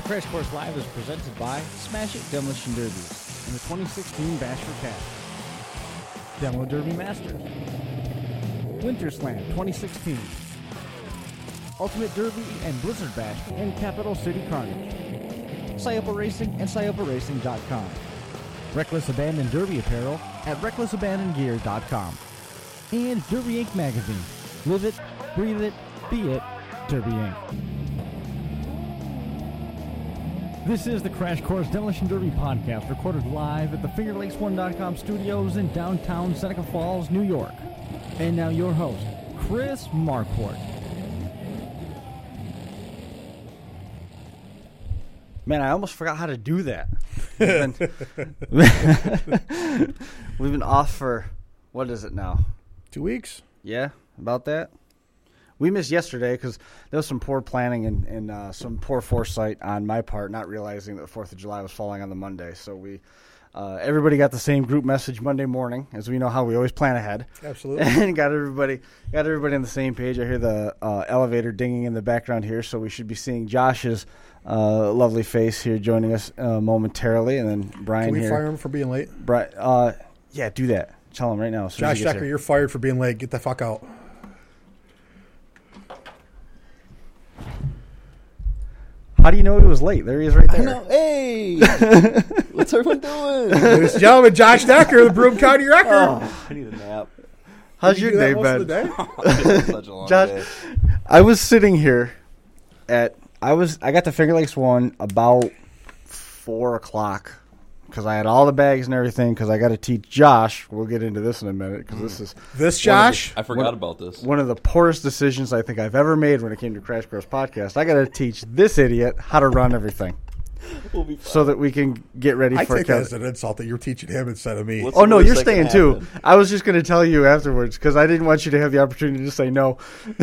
Crash Course Live is presented by Smash It Demolition Derbies and the 2016 Bash for Cash. Demo Derby Masters. Winter Slam 2016. Ultimate Derby and Blizzard Bash and Capital City Carnage. Scioppa Racing and ScioppaRacing.com. Reckless Abandon Derby Apparel at RecklessAbandonGear.com. And Derby Inc. Magazine. Live it, breathe it, be it, Derby Inc. This is the Crash Course Demolition Derby podcast, recorded live at the FingerLakes1.com studios in downtown Seneca Falls, New York. And now your host, Chris Marquardt. Man, I almost forgot how to do that. We've been off for, what is it now? 2 weeks? Yeah, about that. We missed yesterday because there was some poor planning and some poor foresight on my part, not realizing that the 4th of July was falling on the Monday. So we, everybody got the same group message Monday morning, as we know how we always plan ahead. Absolutely. And got everybody on the same page. I hear the elevator dinging in the background here, so we should be seeing Josh's lovely face here joining us momentarily, and then Brian here. Can we fire him for being late? Yeah, do that. Tell him right now. Josh Decker, you're fired for being late. Get the fuck out. How do you know he was late? There he is right there. I know. Hey! What's everyone doing? Ladies and gentlemen, Josh Decker, the Broome County Record. Oh, I need a nap. How's your day been? It's such a long Josh, day. I was sitting here I got to Finger Lakes 1 about 4 o'clock because I had all the bags and everything because I got to teach Josh. We'll get into this in a minute because This Josh? I forgot about this. one of the poorest decisions I think I've ever made when it came to Crash Course Podcast. I got to teach this idiot how to run everything. We'll be fine. So that we can get ready I for take that as an insult that you're teaching him instead of me. What's Oh, the no, worst you're that can staying too. happen? I was just going to tell you afterwards because I didn't want you to have the opportunity to say no.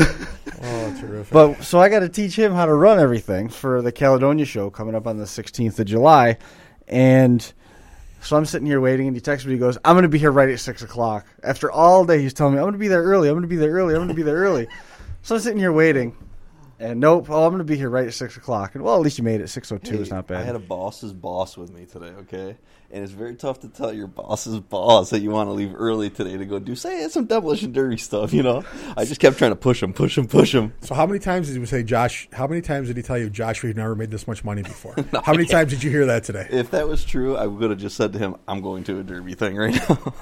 Oh, terrific. But so I got to teach him how to run everything for the Caledonia show coming up on the 16th of July. And so I'm sitting here waiting, and he texts me. He goes, I'm going to be here right at 6 o'clock. After all day, he's telling me, I'm going to be there early. I'm going to be there early. I'm going to be there early. So I'm sitting here waiting. And nope, I'm going to be here right at 6 o'clock. And well, at least you made it. 6:02 Hey, is not bad. I had a boss's boss with me today, okay? And it's very tough to tell your boss's boss that you want to leave early today to go do, say, some Demolition Derby stuff, you know? I just kept trying to push him. So how many times did he say, Josh, how many times did he tell you, Josh, we've never made this much money before? How many times did you hear that today? If that was true, I would have just said to him, I'm going to a Derby thing right now.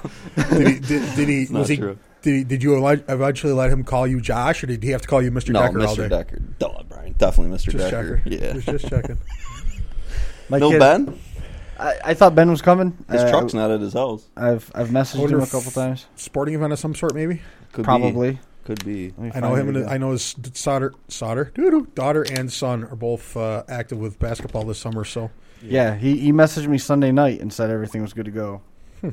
Did he? It's not true. Did you eventually let him call you Josh, or did he have to call you Mr. No, Decker all day? Mr. Decker. Duh, Brian. Definitely Mr. Just Decker. checking. Yeah. Just checking. My No kid- Ben? I thought Ben was coming. His truck's not at his house. I've messaged Wonder him a if- couple times. Sporting event of some sort, maybe. Could Probably. Be. Could be. Let me I know find him. it And again. I know his daughter and son are both active with basketball this summer. So Yeah, he messaged me Sunday night and said everything was good to go.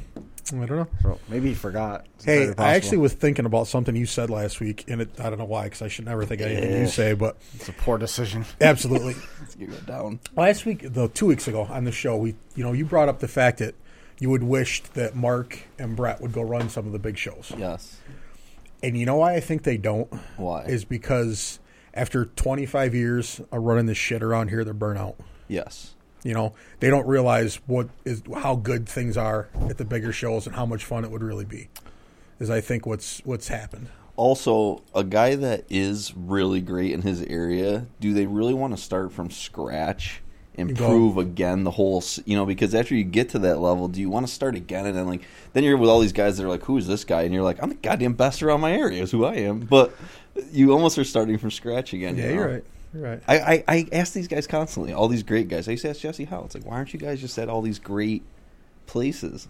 I don't know. So maybe he forgot. It's Hey, very I possible. actually was thinking about something you said last week, and I don't know why, because I should never think anything you say, but It's a poor decision. absolutely. Let's get it down. Last week, 2 weeks ago on the show, you brought up the fact that you would wish that Mark and Brett would go run some of the big shows. Yes. And you know why I think they don't? Why? Is because after 25 years of running this shit around here, they're burnt out. Yes. They don't realize how good things are at the bigger shows and how much fun it would really be. Is I think what's happened. Also, a guy that is really great in his area, do they really want to start from scratch and prove again the whole, because after you get to that level, do you want to start again? And then then you're with all these guys that are like, who is this guy? And you're like, I'm the goddamn best around my area is who I am. But you almost are starting from scratch again. Yeah, you're right. You're right. I ask these guys constantly, all these great guys. I used to ask Jesse Howe, it's like, why aren't you guys just at all these great places?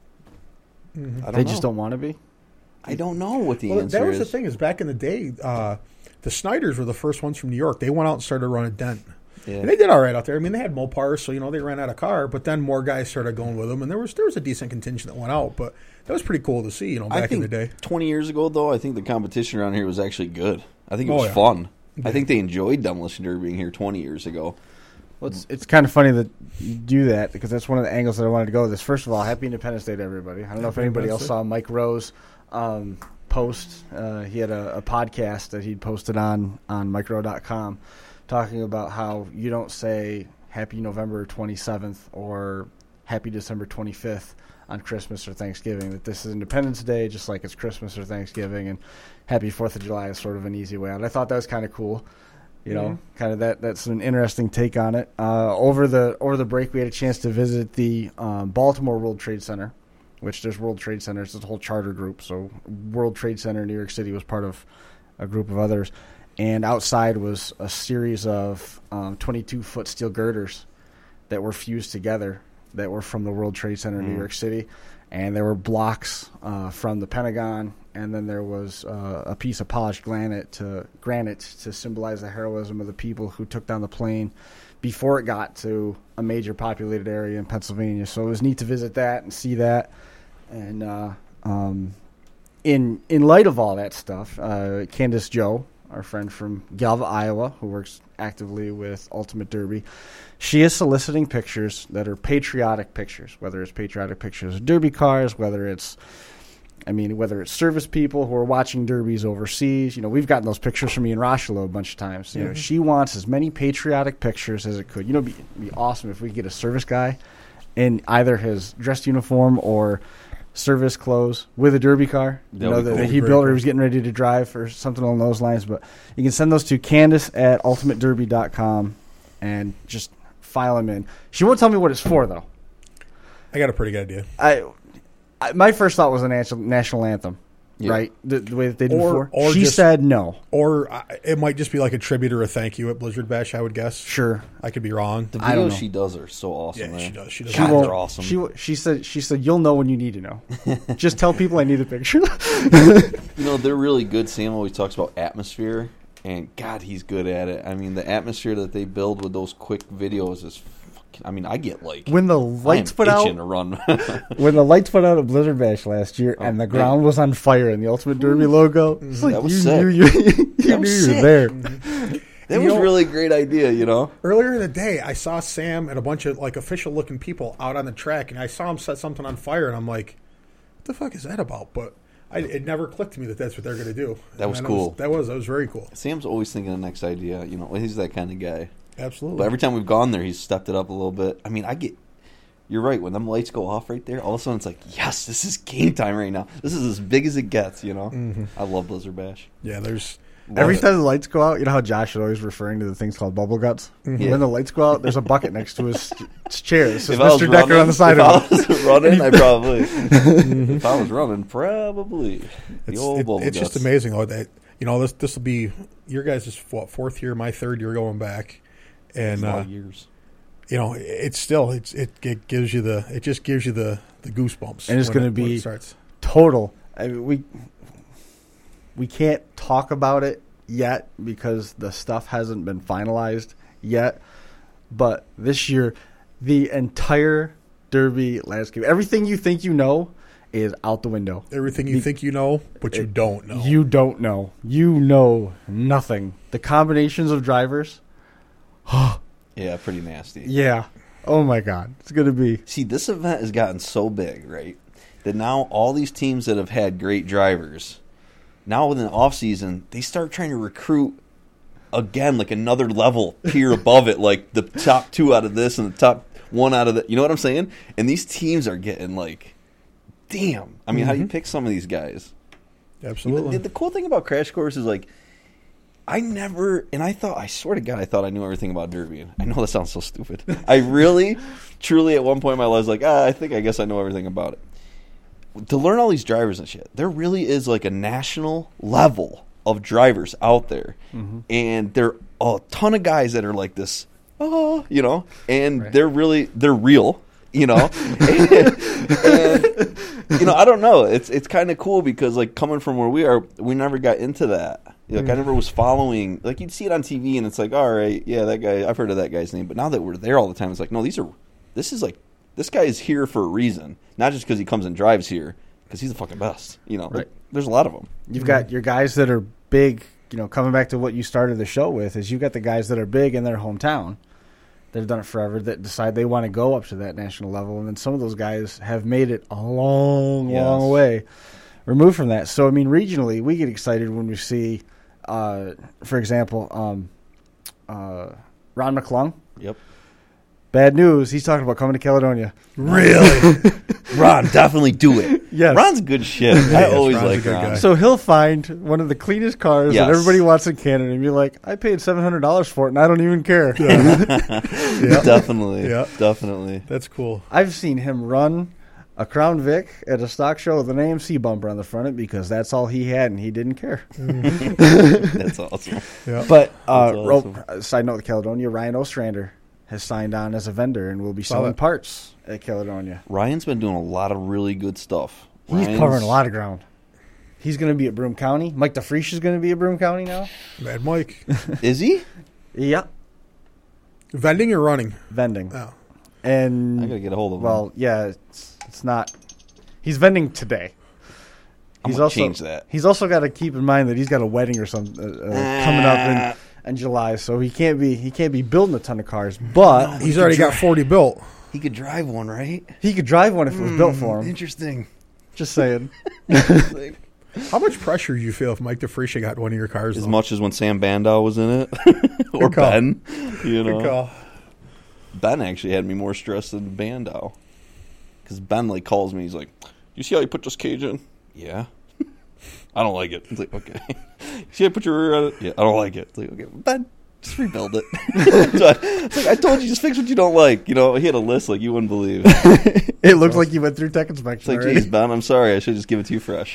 Mm-hmm. I don't They know. just don't want to be. I don't know what the Well, answer that was is. the thing is back in the day, the Snyders were the first ones from New York. They went out and started running Dent. Yeah. And they did all right out there. I mean, they had Mopars, so they ran out of car. But then more guys started going with them, and there was a decent contingent that went out. But that was pretty cool to see, back in the day. 20 years ago, though, I think the competition around here was actually good. I think it was yeah. fun. Yeah. I think they enjoyed Demolition Derby being here 20 years ago. Well, it's kind of funny that you do that because that's one of the angles that I wanted to go with this. First of all, happy Independence Day to everybody. I don't know if Happy anybody else Independence saw Mike Rowe's post. He had a podcast that he'd posted on MikeRowe.com talking about how you don't say Happy November 27th or Happy December 25th on Christmas or Thanksgiving, that this is Independence Day just like it's Christmas or Thanksgiving, and Happy 4th of July is sort of an easy way out. I thought that was kind of cool. You know, kind of that's an interesting take on it. Over the break, we had a chance to visit the Baltimore World Trade Center, which there's World Trade Centers. It's a whole charter group. So World Trade Center in New York City was part of a group of others. And outside was a series of 22-foot steel girders that were fused together that were from the World Trade Center in New York City. And there were blocks from the Pentagon, and then there was a piece of polished granite to symbolize the heroism of the people who took down the plane before it got to a major populated area in Pennsylvania. So it was neat to visit that and see that. And in light of all that stuff, Candace Joe, our friend from Galva, Iowa, who works actively with Ultimate Derby, she is soliciting pictures that are patriotic pictures, whether it's patriotic pictures of Derby cars, whether it's service people who are watching derbies overseas. You know, we've gotten those pictures from Ian Rochelo a bunch of times. You know, she wants as many patriotic pictures as it could. You know, it'd be awesome if we could get a service guy in either his dress uniform or service clothes with a derby car, that he built or he was getting ready to drive or something along those lines. But you can send those to Candace@ultimatederby.com and just file them in. She won't tell me what it's for, though. I got a pretty good idea. My first thought was a national anthem, right? The way that they did before. She said no. Or it might just be like a tribute or a thank you at Blizzard Bash, I would guess. Sure. I could be wrong. The videos she does are so awesome. Yeah, she does. She does. They're awesome. She said you'll know when you need to know. Just tell people I need a picture. They're really good. Sam always talks about atmosphere, and God, he's good at it. I mean, the atmosphere that they build with those quick videos is I get when the lights put out to run. When the lights put out at Blizzard Bash last year and the ground was on fire and the Ultimate Derby logo, that was sick. You knew you were there. That was really a great idea, Earlier in the day, I saw Sam and a bunch of official-looking people out on the track, and I saw him set something on fire, and I'm like, "What the fuck is that about?" But it never clicked to me that that's what they're going to do. That was cool. That was very cool. Sam's always thinking of the next idea. He's that kind of guy. Absolutely. But every time we've gone there, he's stepped it up a little bit. You're right. When them lights go off right there, all of a sudden it's like, yes, this is game time right now. This is as big as it gets, I love Blizzard Bash. Yeah, every time the lights go out, you know how Josh is always referring to the things called bubble guts? Yeah. When the lights go out, there's a bucket next to his chair. It says Mr. Decker on the side of it. If I was running, I probably. If I was running, probably. It's just amazing, though, that, this will be your guys' fourth year, my third year going back. And years, it gives you the goosebumps, and it's going to be total. We can't talk about it yet because the stuff hasn't been finalized yet. But this year, the entire Derby landscape, everything you think you know, is out the window. Everything you think you know, but you don't know. You don't know. You know nothing. The combinations of drivers. Yeah, pretty nasty. Yeah. Oh, my God. It's going to be... See, this event has gotten so big, right, that now all these teams that have had great drivers, now within the offseason, they start trying to recruit, again, like another level peer above it, like the top two out of this and the top one out of that. You know what I'm saying? And these teams are getting like, damn. I mean, how do you pick some of these guys? Absolutely. The cool thing about Crash Course is like, I swear to God, I thought I knew everything about Derby. I know that sounds so stupid. I really, truly, at one point in my life, was like, I guess I know everything about it. To learn all these drivers and shit, there really is like a national level of drivers out there. And there are a ton of guys that are like this, and right. they're real, and I don't know. It's kind of cool because like coming from where we are, we never got into that. I never was following. Like you'd see it on TV, and it's like, all right, yeah, that guy. I've heard of that guy's name. But now that we're there all the time, it's like, no, this guy is here for a reason, not just because he comes and drives here, because he's the fucking best. Right. There's a lot of them. You've got your guys that are big. Coming back to what you started the show with, is you've got the guys that are big in their hometown. They've done it forever, that decide they want to go up to that national level. And then some of those guys have made it a long, long way removed from that. So, I mean, regionally, we get excited when we see, for example, Ron McClung. Yep. Bad news. He's talking about coming to Caledonia. Really? Ron, definitely do it. Yes. Ron's good shit. I always Ron's a like good Ron. guy. So he'll find one of the cleanest cars Yes. that everybody wants in Canada and be like, I paid $700 for it and I don't even care. Yeah. Definitely. Yeah. Definitely. That's cool. I've seen him run a Crown Vic at a stock show with an AMC bumper on the front of it because that's all he had and he didn't care. That's awesome. Yeah. But That's awesome. side note, Caledonia, Ryan Ostrander has signed on as a vendor and will be Saw selling that. parts at Caledonia. Ryan's been doing a lot of really good stuff. He's Ryan's- covering a lot of ground. He's going to be at Broome County. Mike DeFreesh is going to be at Broome County now. Mad Mike. Is he? Yeah, Vending or running? vending. Oh. And I gotta get a hold of him. well, yeah, it's not. He's vending today. I'm gonna change that. He's also got to keep in mind that he's got a wedding or something coming up in July, so he can't be building a ton of cars. But He's already got 40 built. He could drive one, right? he could drive one if it was built for him. Interesting. Just saying. How much pressure do you feel if Mike DeFreesia got one of your cars? As though? much as when Sam Bandow was in it, or Good call. Ben. You know, Good call. Ben actually had me more stressed than Bandow, because Ben like calls me. He's like, "You see how you put this cage in? Yeah, I don't like it." It's like, okay. See how you put your rear on it? Yeah, I don't like it. It's like, okay, Ben, just rebuild it. So it's like, I told you, just fix what you don't like. You know, he had a list like you wouldn't believe. It looked like you went through tech It's inspection like, already. geez, Ben, I'm sorry. I should just give it to you fresh.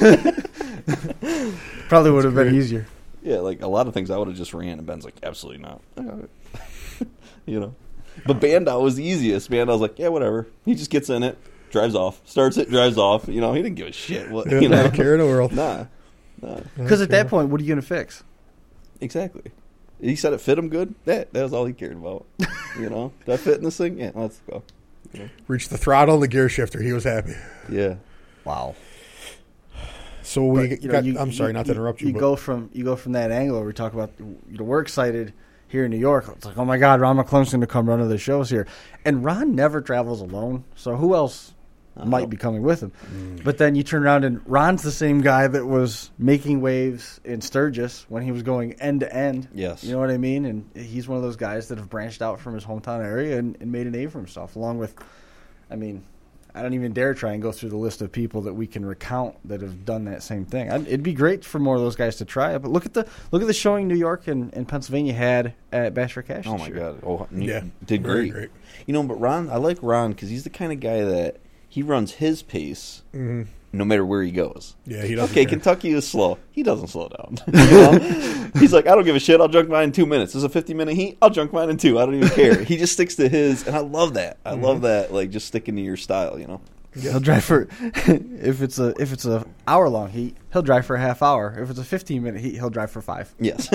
Probably would have been great. easier. Yeah, like a lot of things I would have just ran, and Ben's like, absolutely not. You know, but Bandow was the easiest. Bandow's like, yeah, whatever. He just gets in it, drives off, starts it, drives off. You know, he didn't give a shit. What Yeah, you know? not a care in the world. Nah, Because at that point, what are you going to fix? exactly. He said it fit him good. That was all he cared about. You know, that fit in this thing. Yeah, let's go. You know? Reached the throttle and the gear shifter. He was happy. Yeah, Wow. So we But, you know, got. you- I'm sorry, you- not to interrupt you. You but go from that angle where we talk about we're excited here in New York. It's like, oh my God, Ron McClung's going to come run to the shows here, and Ron never travels alone. So who else might be coming with him? But then you turn around and Ron's the same guy that was making waves in Sturgis when he was going end to end. Yes. You know what I mean? And he's one of those guys that have branched out from his hometown area and made a name for himself. Along with, I mean, I don't even dare try and go through the list of people that we can recount that have done that same thing. It'd be great for more of those guys to try it. But look at the showing New York and Pennsylvania had at Bash for Cash. Oh this my year. God! Oh, he Yeah, did very great. You know, but Ron, I like Ron because he's the kind of guy that he runs his pace no matter where he goes. Yeah, he doesn't Okay, care. Kentucky is slow. He doesn't slow down. You know? He's like, I don't give a shit. I'll junk mine in 2 minutes. There's a 50-minute heat. I'll junk mine in 2. I don't even care. He just sticks to his, and I love that. I love that, like just sticking to your style. You know. He'll drive for if it's a hour long heat, he'll drive for a half hour. If it's a 15-minute heat, he'll drive for 5. Yes.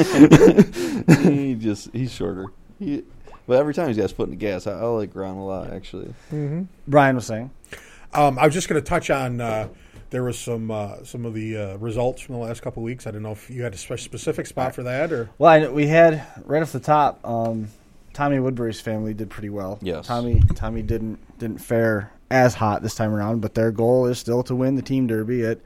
He's shorter. But every time he's got to put in the gas, I like Ron a lot actually. Brian was saying. I was just going to touch on. There was some of the results from the last couple of weeks. I don't know if you had a specific spot for that or. Well, we had right off the top. Tommy Woodbury's family did pretty well. Yes. Tommy didn't fare as hot this time around, but their goal is still to win the team derby at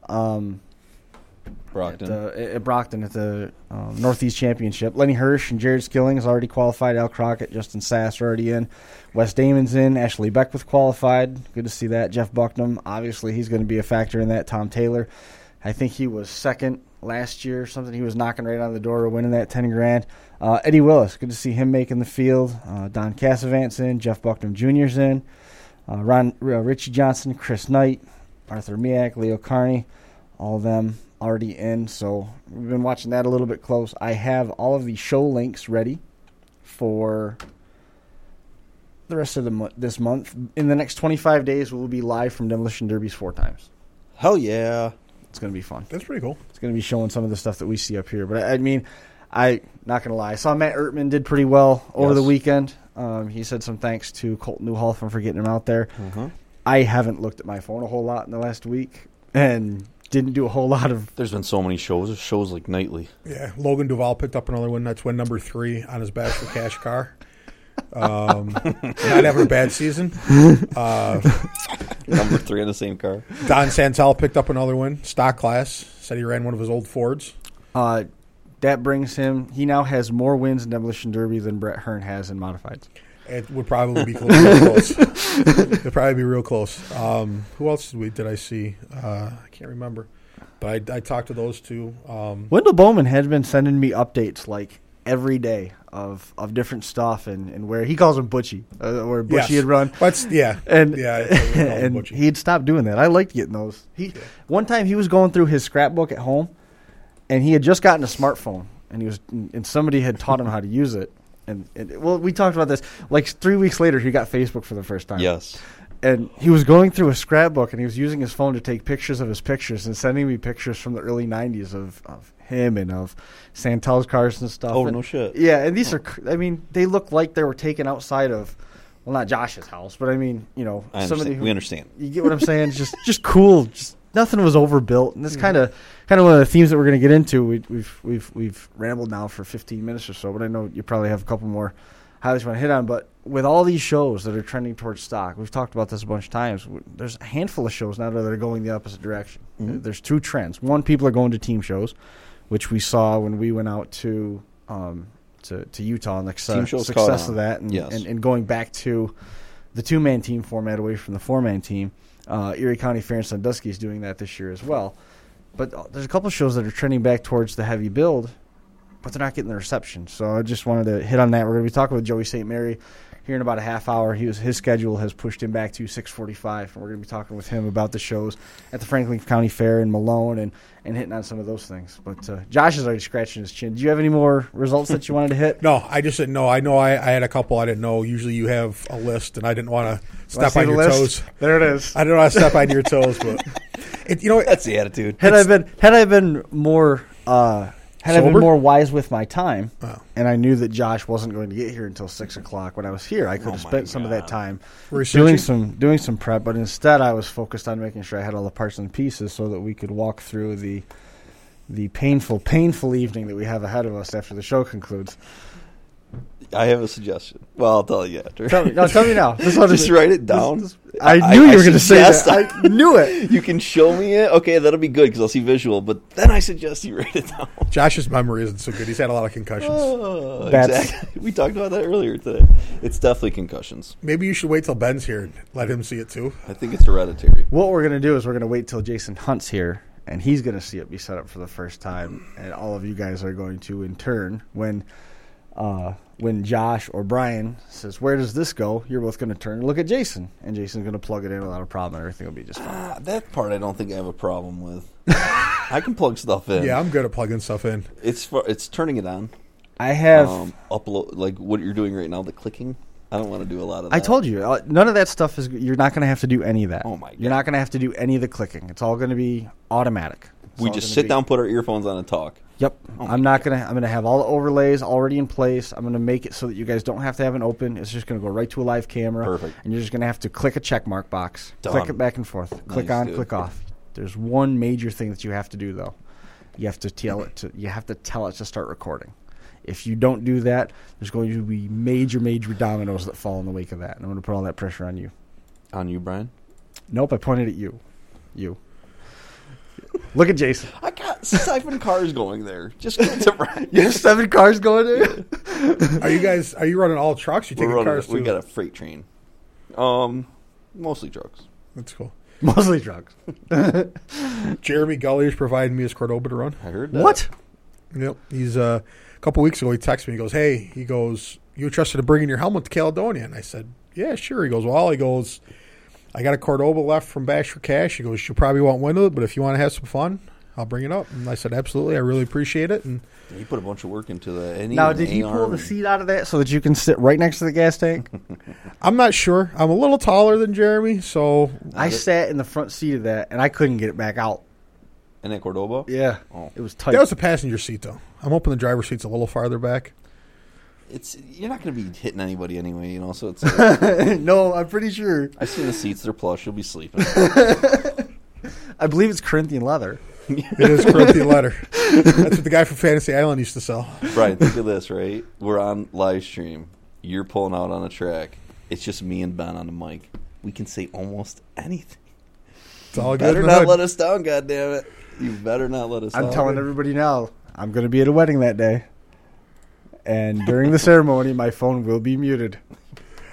Brockton. at Brockton at the Northeast Championship. Lenny Hirsch and Jared Skilling has already qualified. Al Crockett, Justin Sass are already in. Wes Damon's in. Ashley Beckwith qualified. Good to see that. Jeff Bucknam, obviously, he's going to be a factor in that. Tom Taylor, I think he was second last year or something. He was knocking right on the door of winning that $10,000. Eddie Willis, good to see him making the field. Don Cassavant's in. Jeff Bucknam Jr.'s in. Richie Johnson, Chris Knight, Arthur Miak, Leo Carney, all of them already in. So we've been watching that a little bit close. I have all of the show links ready for the rest of this month. In the next 25 days, we'll be live from Demolition Derbies 4 times. Hell yeah. It's going to be fun. That's pretty cool. It's going to be showing some of the stuff that we see up here. But I mean, not going to lie, I saw Matt Ertman did pretty well over the weekend. He said some thanks to Colton Newhall for getting him out there. I haven't looked at my phone a whole lot in the last week and didn't do a whole lot of. There's been so many shows. There's shows like nightly. Yeah, Logan Duvall picked up another win. That's win number 3 on his Bash for Cash car. Not having a bad season. Number 3 in the same car. Don Santel picked up another win. Stock class. Said he ran one of his old Fords. That brings him. He now has more wins in Demolition Derby than Brett Hearn has in modifieds. It would probably be real close. It'd probably be real close. Who else did I see? I can't remember. But I talked to those two. Wendell Bowman had been sending me updates like every day of different stuff and where he calls him Butchie, where Butchie had run. And he'd stopped doing that. I liked getting those. One time he was going through his scrapbook at home, and he had just gotten a smartphone, and somebody had taught him how to use it. And we talked about this. Like 3 weeks later, he got Facebook for the first time. Yes. And he was going through a scrapbook, and he was using his phone to take pictures of his pictures and sending me pictures from the early 90s of him and of Santel's cars and stuff. Oh, and, no shit. Yeah, and these are, I mean, they look like they were taken outside of, well, not Josh's house, but I mean, you know. We understand. You get what I'm saying? just cool. Just nothing was overbuilt. And that's kind of one of the themes that we're going to get into. We've rambled now for 15 minutes or so, but I know you probably have a couple more highlights you want to hit on. But with all these shows that are trending towards stock, we've talked about this a bunch of times. There's a handful of shows now that are going the opposite direction. Mm-hmm. There's two trends. One, people are going to team shows, which we saw when we went out to Utah and the success of that, and going back to the two-man team format away from the four-man team. Erie County Fair and Sandusky is doing that this year as well. But there's a couple of shows that are trending back towards the heavy build, but they're not getting the reception. So I just wanted to hit on that. We're going to be talking with Joey St. Mary here in about a half hour. His schedule has pushed him back to 6:45, and we're going to be talking with him about the shows at the Franklin County Fair in Malone and hitting on some of those things. But Josh is already scratching his chin. Do you have any more results that you wanted to hit? No, I just didn't know. I know I had a couple I didn't know. Usually you have a list, and I didn't want to step on your toes. There it is. I didn't want to step on your toes, but that's the attitude. Had I been more wise with my time, and I knew that Josh wasn't going to get here until 6 o'clock when I was here, I could have spent some of that time doing some prep. But instead, I was focused on making sure I had all the parts and pieces so that we could walk through the painful evening that we have ahead of us after the show concludes. I have a suggestion. Well, I'll tell you after. Tell me now. Just write it down. I knew you were going to say that. I knew it. You can show me it. Okay, that'll be good because I'll see visual. But then I suggest you write it down. Josh's memory isn't so good. He's had a lot of concussions. Exactly. We talked about that earlier today. It's definitely concussions. Maybe you should wait till Ben's here and let him see it too. I think it's hereditary. What we're going to do is we're going to wait till Jason Hunt's here, and he's going to see it be set up for the first time. And all of you guys are going to, in turn, when Josh or Brian says, "Where does this go?" you're both going to turn and look at Jason, and Jason's going to plug it in without a problem, and everything will be just fine. That part I don't think I have a problem with. I can plug stuff in. Yeah, I'm good at plugging stuff in. It's turning it on. I have upload like what you're doing right now, the clicking. I don't want to do a lot of that. I told you, none of that stuff is. You're not going to have to do any of that. Oh my God. You're not going to have to do any of the clicking. It's all going to be automatic. We just sit down, put our earphones on, and talk. Yep. I'm going to have all the overlays already in place. I'm going to make it so that you guys don't have to have it open. It's just going to go right to a live camera. Perfect. And you're just going to have to click a check mark box. Done. Click it back and forth. Click on, click off. There's one major thing that you have to do though. You have to tell it to start recording. If you don't do that, there's going to be major dominoes that fall in the wake of that. And I'm going to put all that pressure on you. On you, Brian? Nope, I pointed at you. You. Look at Jason. I got 7 cars going there. Just go to Brian. You have 7 cars going there? Are you running all trucks? You taking cars too? We got a freight train. Mostly trucks. That's cool. Mostly trucks. Jeremy Gullier's providing me his Cordoba to run. I heard that. What? Yep. He's a couple weeks ago he texted me. He goes, "Hey," he goes, "you interested in bringing your helmet to Caledonia?" And I said, "Yeah, sure." He goes, "I got a Cordoba left from Bash for Cash." He goes, "You probably won't win with it, but if you want to have some fun, I'll bring it up." And I said, "Absolutely, I really appreciate it." And he put a bunch of work into that. Now, did he pull the seat out of that so that you can sit right next to the gas tank? I'm not sure. I'm a little taller than Jeremy, so I sat in the front seat of that, and I couldn't get it back out. In that Cordoba? Yeah. Oh. It was tight. That was the passenger seat, though. I'm hoping the driver's seat's a little farther back. You're not going to be hitting anybody anyway, so it's No, I'm pretty sure. I've seen the seats. They're plush. You'll be sleeping. I believe it's Corinthian leather. It is Corinthian leather. That's what the guy from Fantasy Island used to sell. Brian, think of this, right? We're on live stream. You're pulling out on a track. It's just me and Ben on the mic. We can say almost anything. It's all you good. Better not let us down, goddammit. You better not let us down. I'm telling everybody now, I'm going to be at a wedding that day. And during the ceremony, my phone will be muted.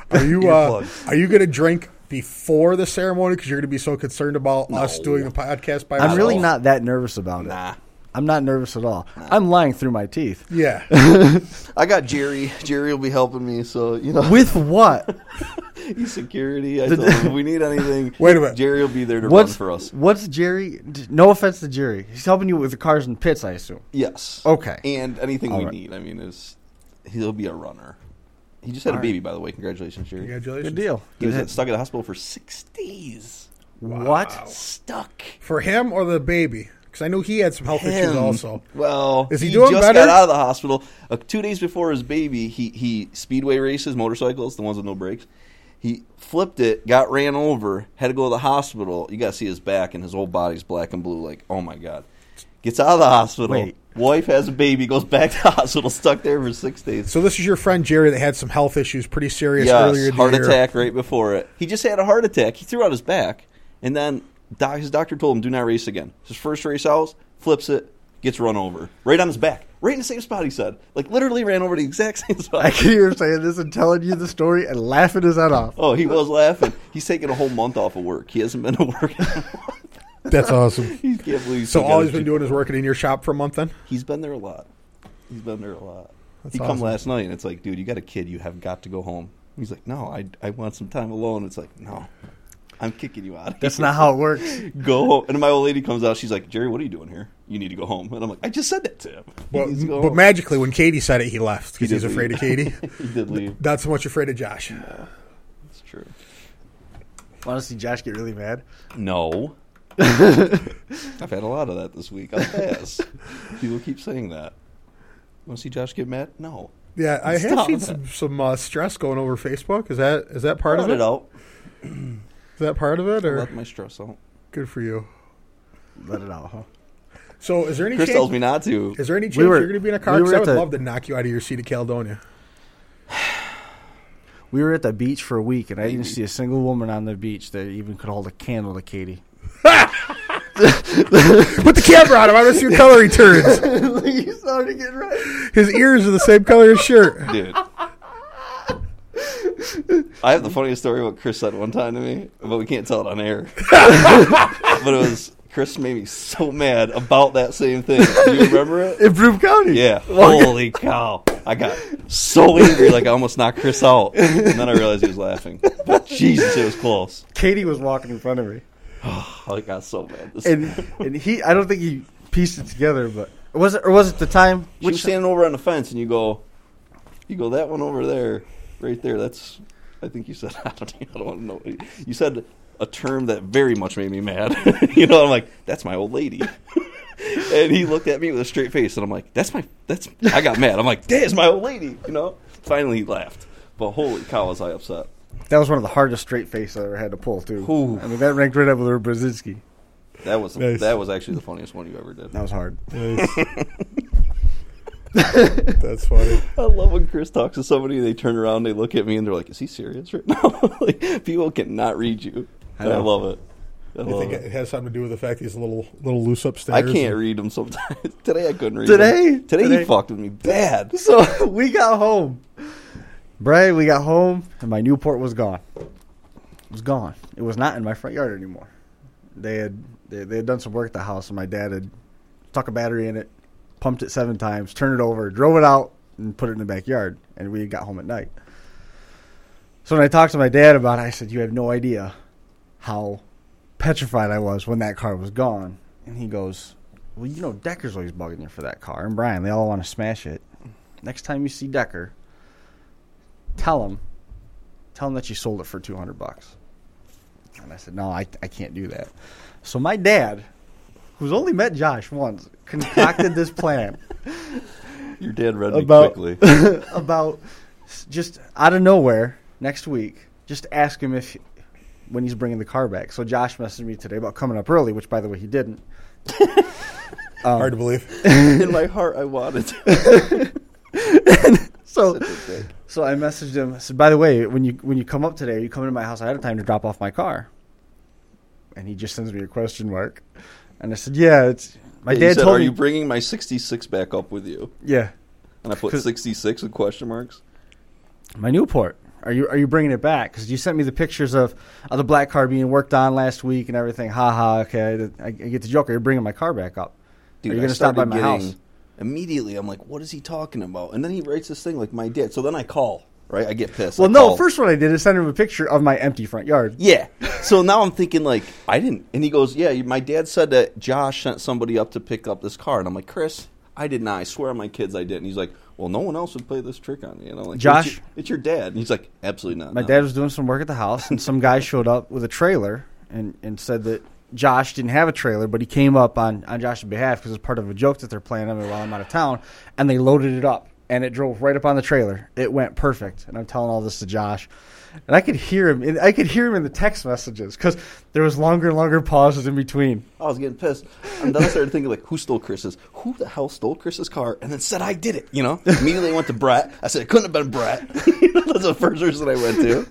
Are you Earplugs. are you going to drink before the ceremony because you're going to be so concerned about us doing the podcast by ourselves? I'm really not that nervous about it. Nah. I'm not nervous at all. I'm lying through my teeth. Yeah. I got Jerry. Jerry will be helping me, so, you know. With what? He's security. I told him if we need anything, Wait a minute. Jerry will be there to run for us. What's Jerry? No offense to Jerry. He's helping you with the cars and pits, I assume. Yes. Okay. And anything All we right. need. I mean, he'll be a runner. He just had a baby, by the way. Congratulations, Jerry. Congratulations. Good deal. He was stuck at the hospital for 6 days. What? Stuck. For him or the baby? Because I knew he had some health issues also. Well, Is he doing just better? got out of the hospital 2 days before his baby. He speedway races, motorcycles, the ones with no brakes. He flipped it, got ran over, had to go to the hospital. You got to see his back, and his whole body's black and blue. Like, oh my god! Gets out of the hospital. Wait. Wife has a baby, goes back to the hospital, stuck there for 6 days. So this is your friend Jerry that had some health issues, pretty serious earlier in Yes, the heart year. attack right before it. He just had a heart attack. He threw out his back, and then his doctor told him, do not race again. His first race out, flips it, gets run over. Right on his back. Right in the same spot, he said. Like, literally ran over the exact same spot. I can hear him saying this and telling you the story and laughing his head off. Oh, he was laughing. He's taking a whole month off of work. He hasn't been to work in a month. That's awesome. He can't believe he's So still all got he's a been doing is working in your shop for a month then? He's been there a lot. He That's come awesome. last night, and it's like, dude, you got a kid. You have got to go home. He's like, no, I want some time alone. It's like, no, I'm kicking you out of That's here. not how it works. Go home. And my old lady comes out. She's like, Jerry, what are you doing here? You need to go home. And I'm like, I just said that to him. He needs to go But home. magically, when Katie said it, he left because He he's did afraid of leave. Katie. He did leave. Not so much afraid of Josh. It's true. Want to see Josh get really mad? No. I've had a lot of that this week. I'll pass. People keep saying that. Want to see Josh get mad? No. Yeah, I have Stop seen that. some stress going over Facebook. Is that part of Let it? it out. Is that part of it, or Let my stress out. good for you? Let it out, huh? So, is there any Chris chance? tells me not to. Is there any chance We were- you're going to be in a car? we 'Cause were I at would the- love to knock you out of your seat at Caledonia. We were at the beach for a week, and I didn't see a single woman on the beach that even could hold a candle to Katie. Put the camera on him. I want to see what color he turns. He started getting right. His ears are the same color as shirt. Dude. I have the funniest story what Chris said one time to me, but we can't tell it on air. But it was, Chris made me so mad about that same thing. Do you remember it? In Broome County. Yeah. Holy cow. I got so angry, like I almost knocked Chris out. And then I realized he was laughing. But Jesus, it was close. Katie was walking in front of me. I got so mad. And he, I don't think he pieced it together, but was it the time? She was standing over on the fence, and you go, that one over there, right there. That's, I think you said, I don't want to know. You said a term that very much made me mad. I'm like, that's my old lady. And he looked at me with a straight face, and I'm like, I got mad. I'm like, that's my old lady. Finally he laughed. But holy cow, was I upset. That was one of the hardest straight faces I ever had to pull, too. Ooh. I mean, that ranked right up with Brzezinski. That was Nice. that was actually the funniest one you ever did. That was hard. That's funny. I love when Chris talks to somebody, they turn around, they look at me, and they're like, is he serious right now? Like, people cannot read you. I And I know. love it. I I love think it. it has something to do with the fact he's a little loose upstairs. I can't read them sometimes. Today I couldn't read Today? them. Today Today? he fucked with me bad. So we got home. Brian, we got home, and my Newport was gone. It was gone. It was not in my front yard anymore. They had done some work at the house, and my dad had stuck a battery in it, pumped it 7 times, turned it over, drove it out, and put it in the backyard. And we got home at night. So when I talked to my dad about it, I said, "You have no idea how petrified I was when that car was gone." And he goes, "Well, Decker's always bugging you for that car, and Brian, they all want to smash it. Next time you see Decker, tell him that you sold it for $200." And I said, "No, I can't do that." So my dad, who's only met Josh once, concocted this plan Your dad read me about quickly. about just out of nowhere next week. Just ask him when he's bringing the car back. So Josh messaged me today about coming up early, which by the way he didn't. Hard to believe. In my heart, I wanted to. So I messaged him. I said, "By the way, when you come up today, are you coming to my house ahead of time to drop off my car?" And he just sends me a question mark. And I said, "Yeah, it's my He dad said, told are me." you bringing my 66 back up with you? Yeah, And I put 66 with question marks. my Newport. Are you bringing it back? Because you sent me the pictures of the black car being worked on last week and everything. Ha ha. Okay, I get the joke. Are you bringing my car back up? Dude, are you going to stop by my house? Immediately, I'm like, what is he talking about? And then he writes this thing like my dad. So then I call, right? I get pissed. Well, no, first what I did is send him a picture of my empty front yard. Yeah. So now I'm thinking like, I didn't. And he goes, yeah, my dad said that Josh sent somebody up to pick up this car. And I'm like, Chris, I did not. I swear on my kids I didn't. He's like, well, no one else would play this trick on me. And I'm like, Josh? It's your dad. And he's like, absolutely not. My dad was doing some work at the house, and some guy showed up with a trailer and said that Josh didn't have a trailer, but he came up on Josh's behalf because it's part of a joke that they're playing on me while I'm out of town, and they loaded it up, and it drove right up on the trailer. It went perfect, and I'm telling all this to Josh, and I could hear him. I could hear him in the text messages because there was longer and longer pauses in between. I was getting pissed, and then I started thinking like, who stole Chris's? Who the hell stole Chris's car? And then said I did it. You know, immediately went to Brett. I said it couldn't have been Brett. That's the first person I went to.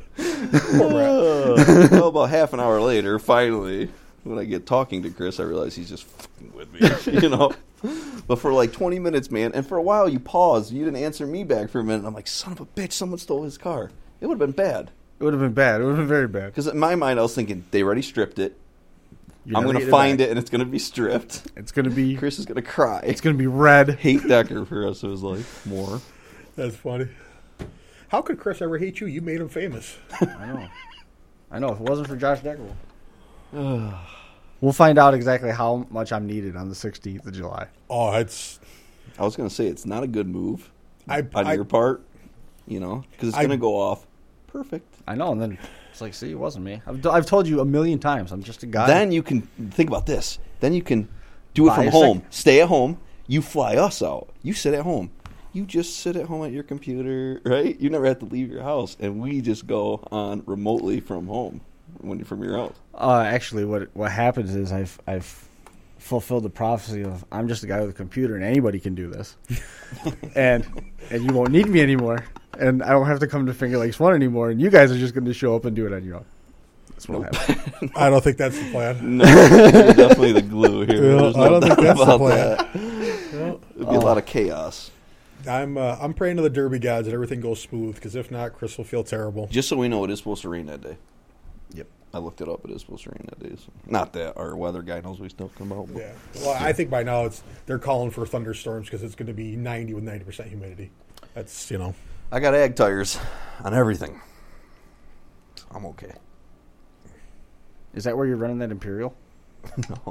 Well, about half an hour later, finally, when I get talking to Chris, I realize he's just fucking with me, you know. But for like 20 minutes, man, and for a while you paused. You didn't answer me back for a minute. I'm like, son of a bitch, someone stole his car. It would have been bad. It would have been bad. It would have been very bad. Because in my mind, I was thinking, they already stripped it. I'm going to find it, and it's going to be stripped. It's going to be... Chris is going to cry. It's going to be red. Hate Decker for the rest of his life more. That's funny. How could Chris ever hate you? You made him famous. I know. If it wasn't for Josh Decker. We'll find out exactly how much I'm needed on the 16th of July. Oh, it's... I was going to say, it's not a good move on your part, you know, because it's going to go off perfect. I know, and then it's like, see, it wasn't me. I've told you a million times. I'm just a guy. Then you can think about this. Then you can do it from home. Stay at home. You fly us out. You sit at home. You just sit at home at your computer, right? You never have to leave your house, and we just go on remotely from home from your house. Actually, what happens is I've fulfilled the prophecy of I'm just a guy with a computer, and anybody can do this, and you won't need me anymore, and I won't have to come to Finger Lakes 1 anymore, and you guys are just going to show up and do it on your own. That's what happened. I don't think that's the plan. No, you're definitely the glue here. Well, no I don't think that's the plan. It'd be a lot of chaos. I'm praying to the Derby gods that everything goes smooth, because if not, Chris will feel terrible. Just so we know, it is supposed to rain that day. Yep. I looked it up. It is supposed to rain that day. So. Not that our weather guy knows what he's talking about. Yeah. Well, I think by now they're calling for thunderstorms because it's going to be 90 with 90% humidity. That's, you know. I got ag tires on everything. I'm okay. Is that where you're running that Imperial? No.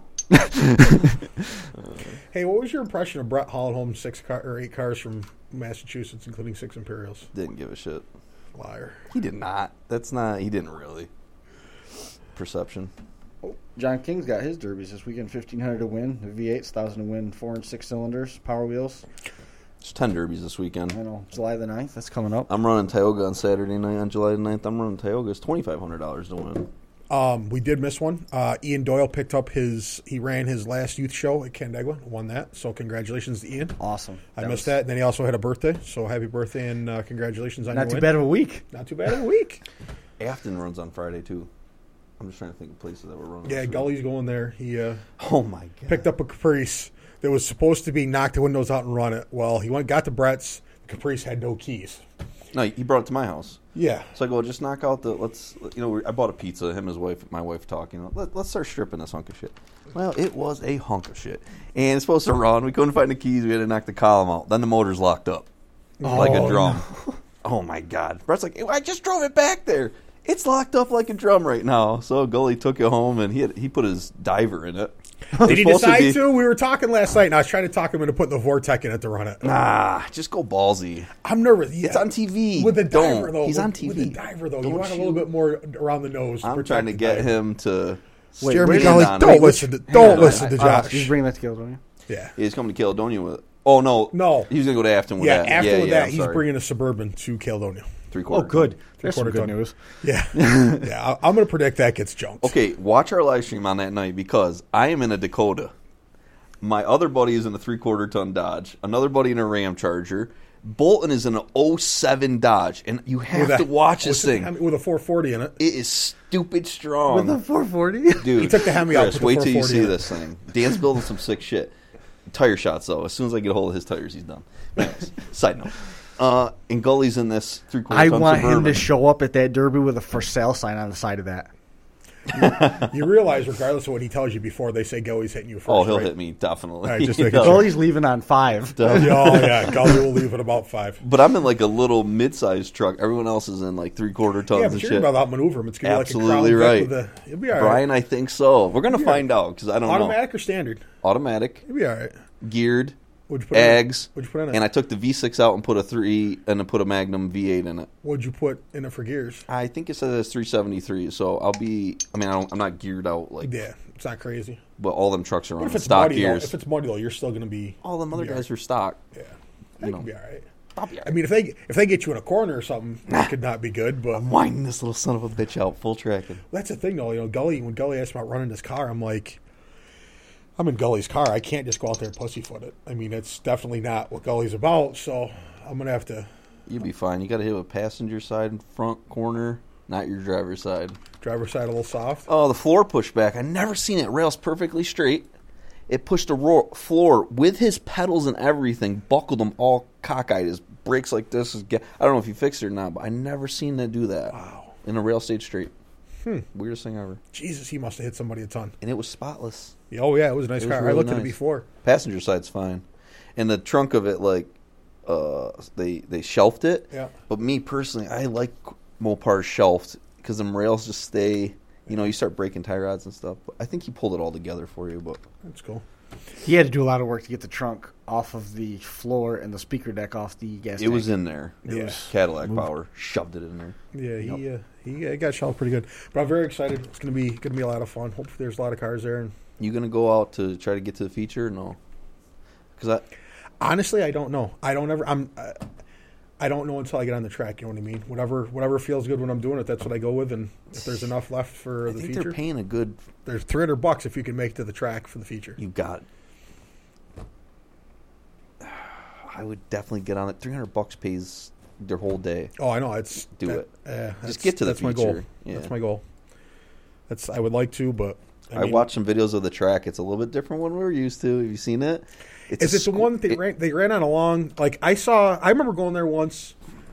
Hey, what was your impression of Brett hauling home 8 cars from Massachusetts, including 6 Imperials? Didn't give a shit. Liar. He did not. He didn't really. Perception. Oh, John King's got his derbies this weekend. 1,500 to win. The V8's 1,000 to win. 4 and 6 cylinders. Power wheels. There's 10 derbies this weekend. I know. July the 9th. That's coming up. I'm running Tioga on Saturday night. On July the 9th, I'm running Tioga. It's $2,500 to win. We did miss one. Ian Doyle picked up he ran his last youth show at Canandaigua, won that. So congratulations to Ian. Awesome. I missed that. And then he also had a birthday. So happy birthday and congratulations on your win. Not too bad of a week. Not too bad of a week. Afton runs on Friday, too. I'm just trying to think of places that were running. Yeah, Gully's going there. He oh, my God. picked up a Caprice that was supposed to be knock the windows out and run it. Well, he got to Brett's. The Caprice had no keys. No, he brought it to my house. Yeah. So I go, just knock out I bought a pizza, him and his wife, my wife talking. Let's start stripping this hunk of shit. Well, it was a hunk of shit. And it's supposed to run. We couldn't find the keys. We had to knock the column out. Then the motor's locked up. Like a drum. No. Oh, my God. Brett's like, I just drove it back there. It's locked up like a drum right now. So Gully took it home, and he put his diver in it. Did he decide to? We were talking last night, and I was trying to talk him into putting the Vortec in it to run it. Nah, just go ballsy. I'm nervous. Yeah. It's on TV. With the diver, though. He's on TV. With the diver, though. You want a little bit more around the nose. I'm trying to get him to... Jeremy Gully, don't listen to Josh. He's bringing that to Caledonia? Yeah. He's coming to Caledonia with it. Oh, no. No. He was going to go to Afton with that. After that, he's bringing a Suburban to Caledonia. 3/4. Oh, good. That's some good news. Yeah. Yeah, I'm going to predict that gets junked. Okay, watch our live stream on that night because I am in a Dakota. My other buddy is in a 3/4 ton Dodge. Another buddy in a Ram Charger. Bolton is in an 07 Dodge. And you have to watch this thing. With a 440 in it. It is stupid strong. With a 440? Dude. He took the Hemi out with the wait till you 440 see in it. this thing. Dan's building some sick shit. Tire shots, though. As soon as I get a hold of his tires, he's done. Anyways, side note. And Gully's in this 3/4 I ton want him Suburban. to show up at that Derby with a for sale sign on the side of that. You realize, regardless of what he tells you before, they say Gully's hitting you first. Oh, he'll right? hit me, definitely. All right, just He making does. sure. Gully's leaving on 5. Oh, yeah. Gully will leave at about 5. But I'm in like a little mid-sized truck. Everyone else is in like 3/4 tons Yeah, and but you're shit. about to outmaneuver him. It's going to be Absolutely like a Crown right. Vic with a... It'll be all right. Brian, I think so. We're gonna Yeah. find out because I don't Automatic or standard? know. Automatic, It'll be all right. geared, What'd you put in it? Ags, What'd you put in it? and I took the V6 out and put a 3 and then put a Magnum V8 in it. What'd you put in it for gears? I think it says it's 373, so I'll be. I mean, I'm not geared out like, Yeah, it's not crazy. but all them trucks are But on if it's stock muddy, gears. if it's muddy, though, you're still going to be... All them other be all guys right. are stock. Yeah. You That know. could be all right. I'll be all I right. mean, if they get you in a corner or something, it could not be good, but... I'm winding this little son of a bitch out full tracking. That's the thing, though. You know, when Gully asked about running his car, I'm like, I'm in Gully's car. I can't just go out there and pussyfoot it. I mean, it's definitely not what Gully's about, so I'm going to have to You'll be fine. You got to hit with passenger side and front corner, not your driver's side. driver's side a little soft. Oh, the floor pushed back. I never seen it. Rails perfectly straight. It pushed the floor with his pedals and everything, buckled them all cockeyed. His brakes like this. I don't know if you fixed it or not, but I never seen it do that. Wow. In a rail stayed straight. Weirdest thing ever. Jesus, he must have hit somebody a ton. And it was spotless. Oh, yeah, it was a nice It was car. I really looked at it nice. before. Passenger side's fine. And the trunk of it, like, they shelved it. Yeah. But me personally, I like Mopar shelved because them rails just stay. You know, you start breaking tie rods and stuff. But I think he pulled it all together for you. But That's cool. He had to do a lot of work to get the trunk off of the floor and the speaker deck off the gas it tank. was in there. Yeah. It was Cadillac power. Shoved it in there. Yeah, he got shelved pretty good. But I'm very excited. It's gonna be a lot of fun. Hopefully, there's a lot of cars there. And You gonna go out to try to get to the feature? No. Because honestly, I don't know. I don't know until I get on the track. You know what I mean? Whatever feels good when I'm doing it, that's what I go with. And if there's enough left for I the think feature, they're paying a good. there's $300 if you can make it to the track for the feature. You got. I would definitely get on it. $300 pays their whole day. Oh, I know. It's Do it. Just get to the that's my goal. feature. Yeah. That's my goal. I would like to, but I watched some videos of the track. It's a little bit different than we're used to. Have you seen it? Is it the one that they ran on a long? Like I remember going there once.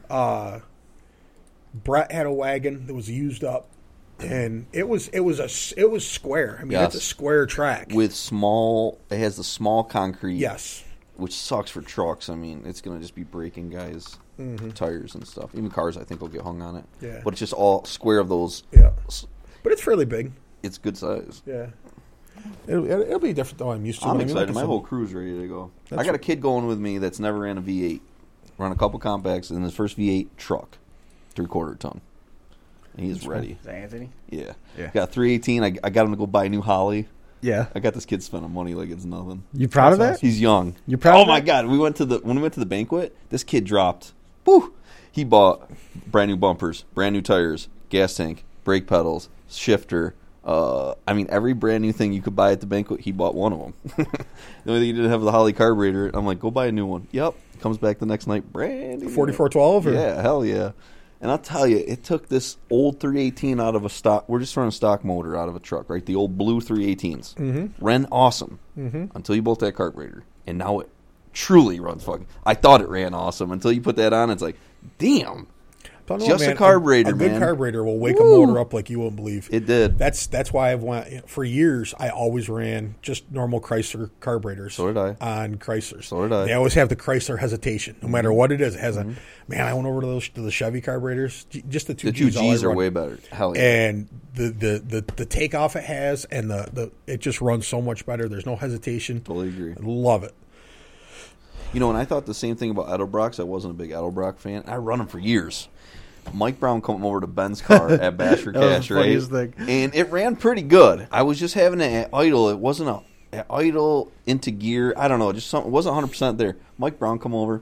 Brett had a wagon that was used up, and it was square. I mean, Yes. it's a square track. with small? It has the small concrete. Yes. Which sucks for trucks. I mean, it's gonna just be breaking guys' tires and stuff. Even cars, I think, will get hung on it. Yeah. But it's just all square of those. Yeah. But it's fairly big. It's good size. Yeah. It'll be different though. I'm used to. I'm it. I mean, excited. like I My said, whole crew's ready to go. I That's got a kid going with me that's never ran a V8. Run a couple compacts and his first V8 truck, 3/4 ton. And he's ready. Is that Anthony? Yeah. Yeah. Got 318. I got him to go buy a new Holly. Yeah. I got this kid spending money like it's nothing. You proud of that? He's young. You proud Oh of my that? god! When we went to the banquet, this kid dropped. Woo! He bought brand new bumpers, brand new tires, gas tank, brake pedals, shifter. I mean, every brand new thing you could buy at the banquet, he bought one of them. The only thing he didn't have the Holly carburetor. I'm like, go buy a new one. Yep. Comes back the next night, brand new. 4412 or Yeah, hell yeah. And I'll tell you, it took this old 318 out of a stock. We're just running a stock motor out of a truck, right? The old blue 318s. Mm-hmm. Ran awesome until you bolt that carburetor. And now it truly runs fucking. I thought it ran awesome until you put that on. It's like, damn. Don't know, Just a man, carburetor, a good man. carburetor will wake Woo. a motor up like you won't believe. It did. That's why I've went for years. I always ran just normal Chrysler carburetors. So did I. On Chryslers. So did I. They always have the Chrysler hesitation, no matter what it is. It has a man. I went over to the Chevy carburetors. Just the two The two Gs. all I Gs are run. way better. Hell yeah. And the takeoff it has, and it just runs so much better. There's no hesitation. Totally agree. I love it. You know, and I thought the same thing about Edelbrocks. I wasn't a big Edelbrock fan. I run them for years. Mike Brown come over to Ben's car at Bash for That was Cash, the right? funniest thing. And it ran pretty good. I was just having it at idle. It wasn't at idle into gear. I don't know. Just something. It wasn't 100% there. Mike Brown come over.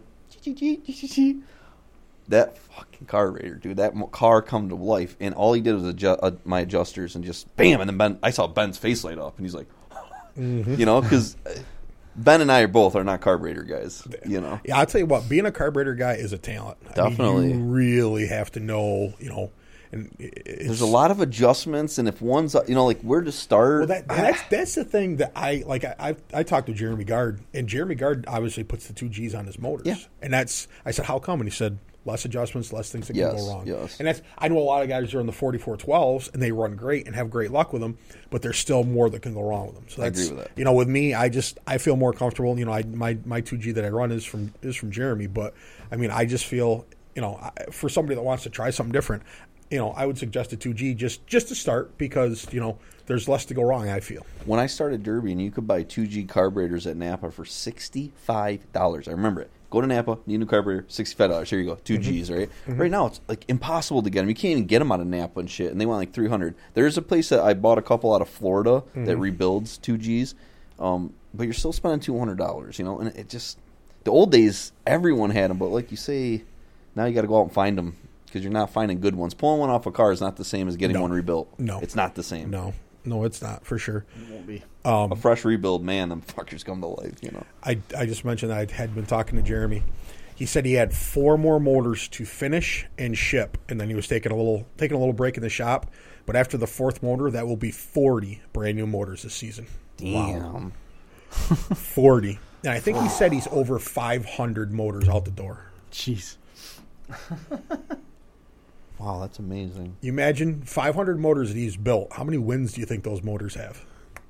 That fucking carburetor, dude. That car come to life. And all he did was adjust my adjusters and just bam. And then I saw Ben's face light up. And he's like, you know, because Ben and I are not carburetor guys, you know. Yeah, I'll tell you what, being a carburetor guy is a talent. Definitely. I mean, you really have to know, you know, And There's a lot of adjustments, and if one's, like where to start. Well, that's the thing that I talked to Jeremy Gard, and Jeremy Gard obviously puts the 2Gs on his motors. Yeah. And I said, how come? And he said, less adjustments, less things that can go wrong. Yes. And I know a lot of guys are in the 4412s, and they run great and have great luck with them, but there's still more that can go wrong with them. So I agree with that. With me, I feel more comfortable. My 2G that I run is from Jeremy, but I mean, I just feel, for somebody that wants to try something different, I would suggest a 2G just to start because, there's less to go wrong, I feel. When I started Derby, and you could buy 2G carburetors at Napa for $65. I remember it. Go to Napa, need a new carburetor, $65. Here you go, 2Gs, right? Mm-hmm. Right now, it's like impossible to get them. You can't even get them out of Napa and shit, and they want like $300. There's a place that I bought a couple out of Florida that rebuilds 2Gs, but you're still spending $200, and it just, the old days, everyone had them, but like you say, now you got to go out and find them because you're not finding good ones. Pulling one off a car is not the same as getting one rebuilt. No. It's not the same. No, it's not, for sure. It won't be. A fresh rebuild, man, them fuckers come to life, I just mentioned that I had been talking to Jeremy. He said he had 4 more motors to finish and ship, and then he was taking a little break in the shop. But after the 4th motor, that will be 40 brand new motors this season. Damn. Wow. 40. And I think he said he's over 500 motors out the door. Jeez. Wow, that's amazing. You imagine 500 motors that he's built. How many wins do you think those motors have?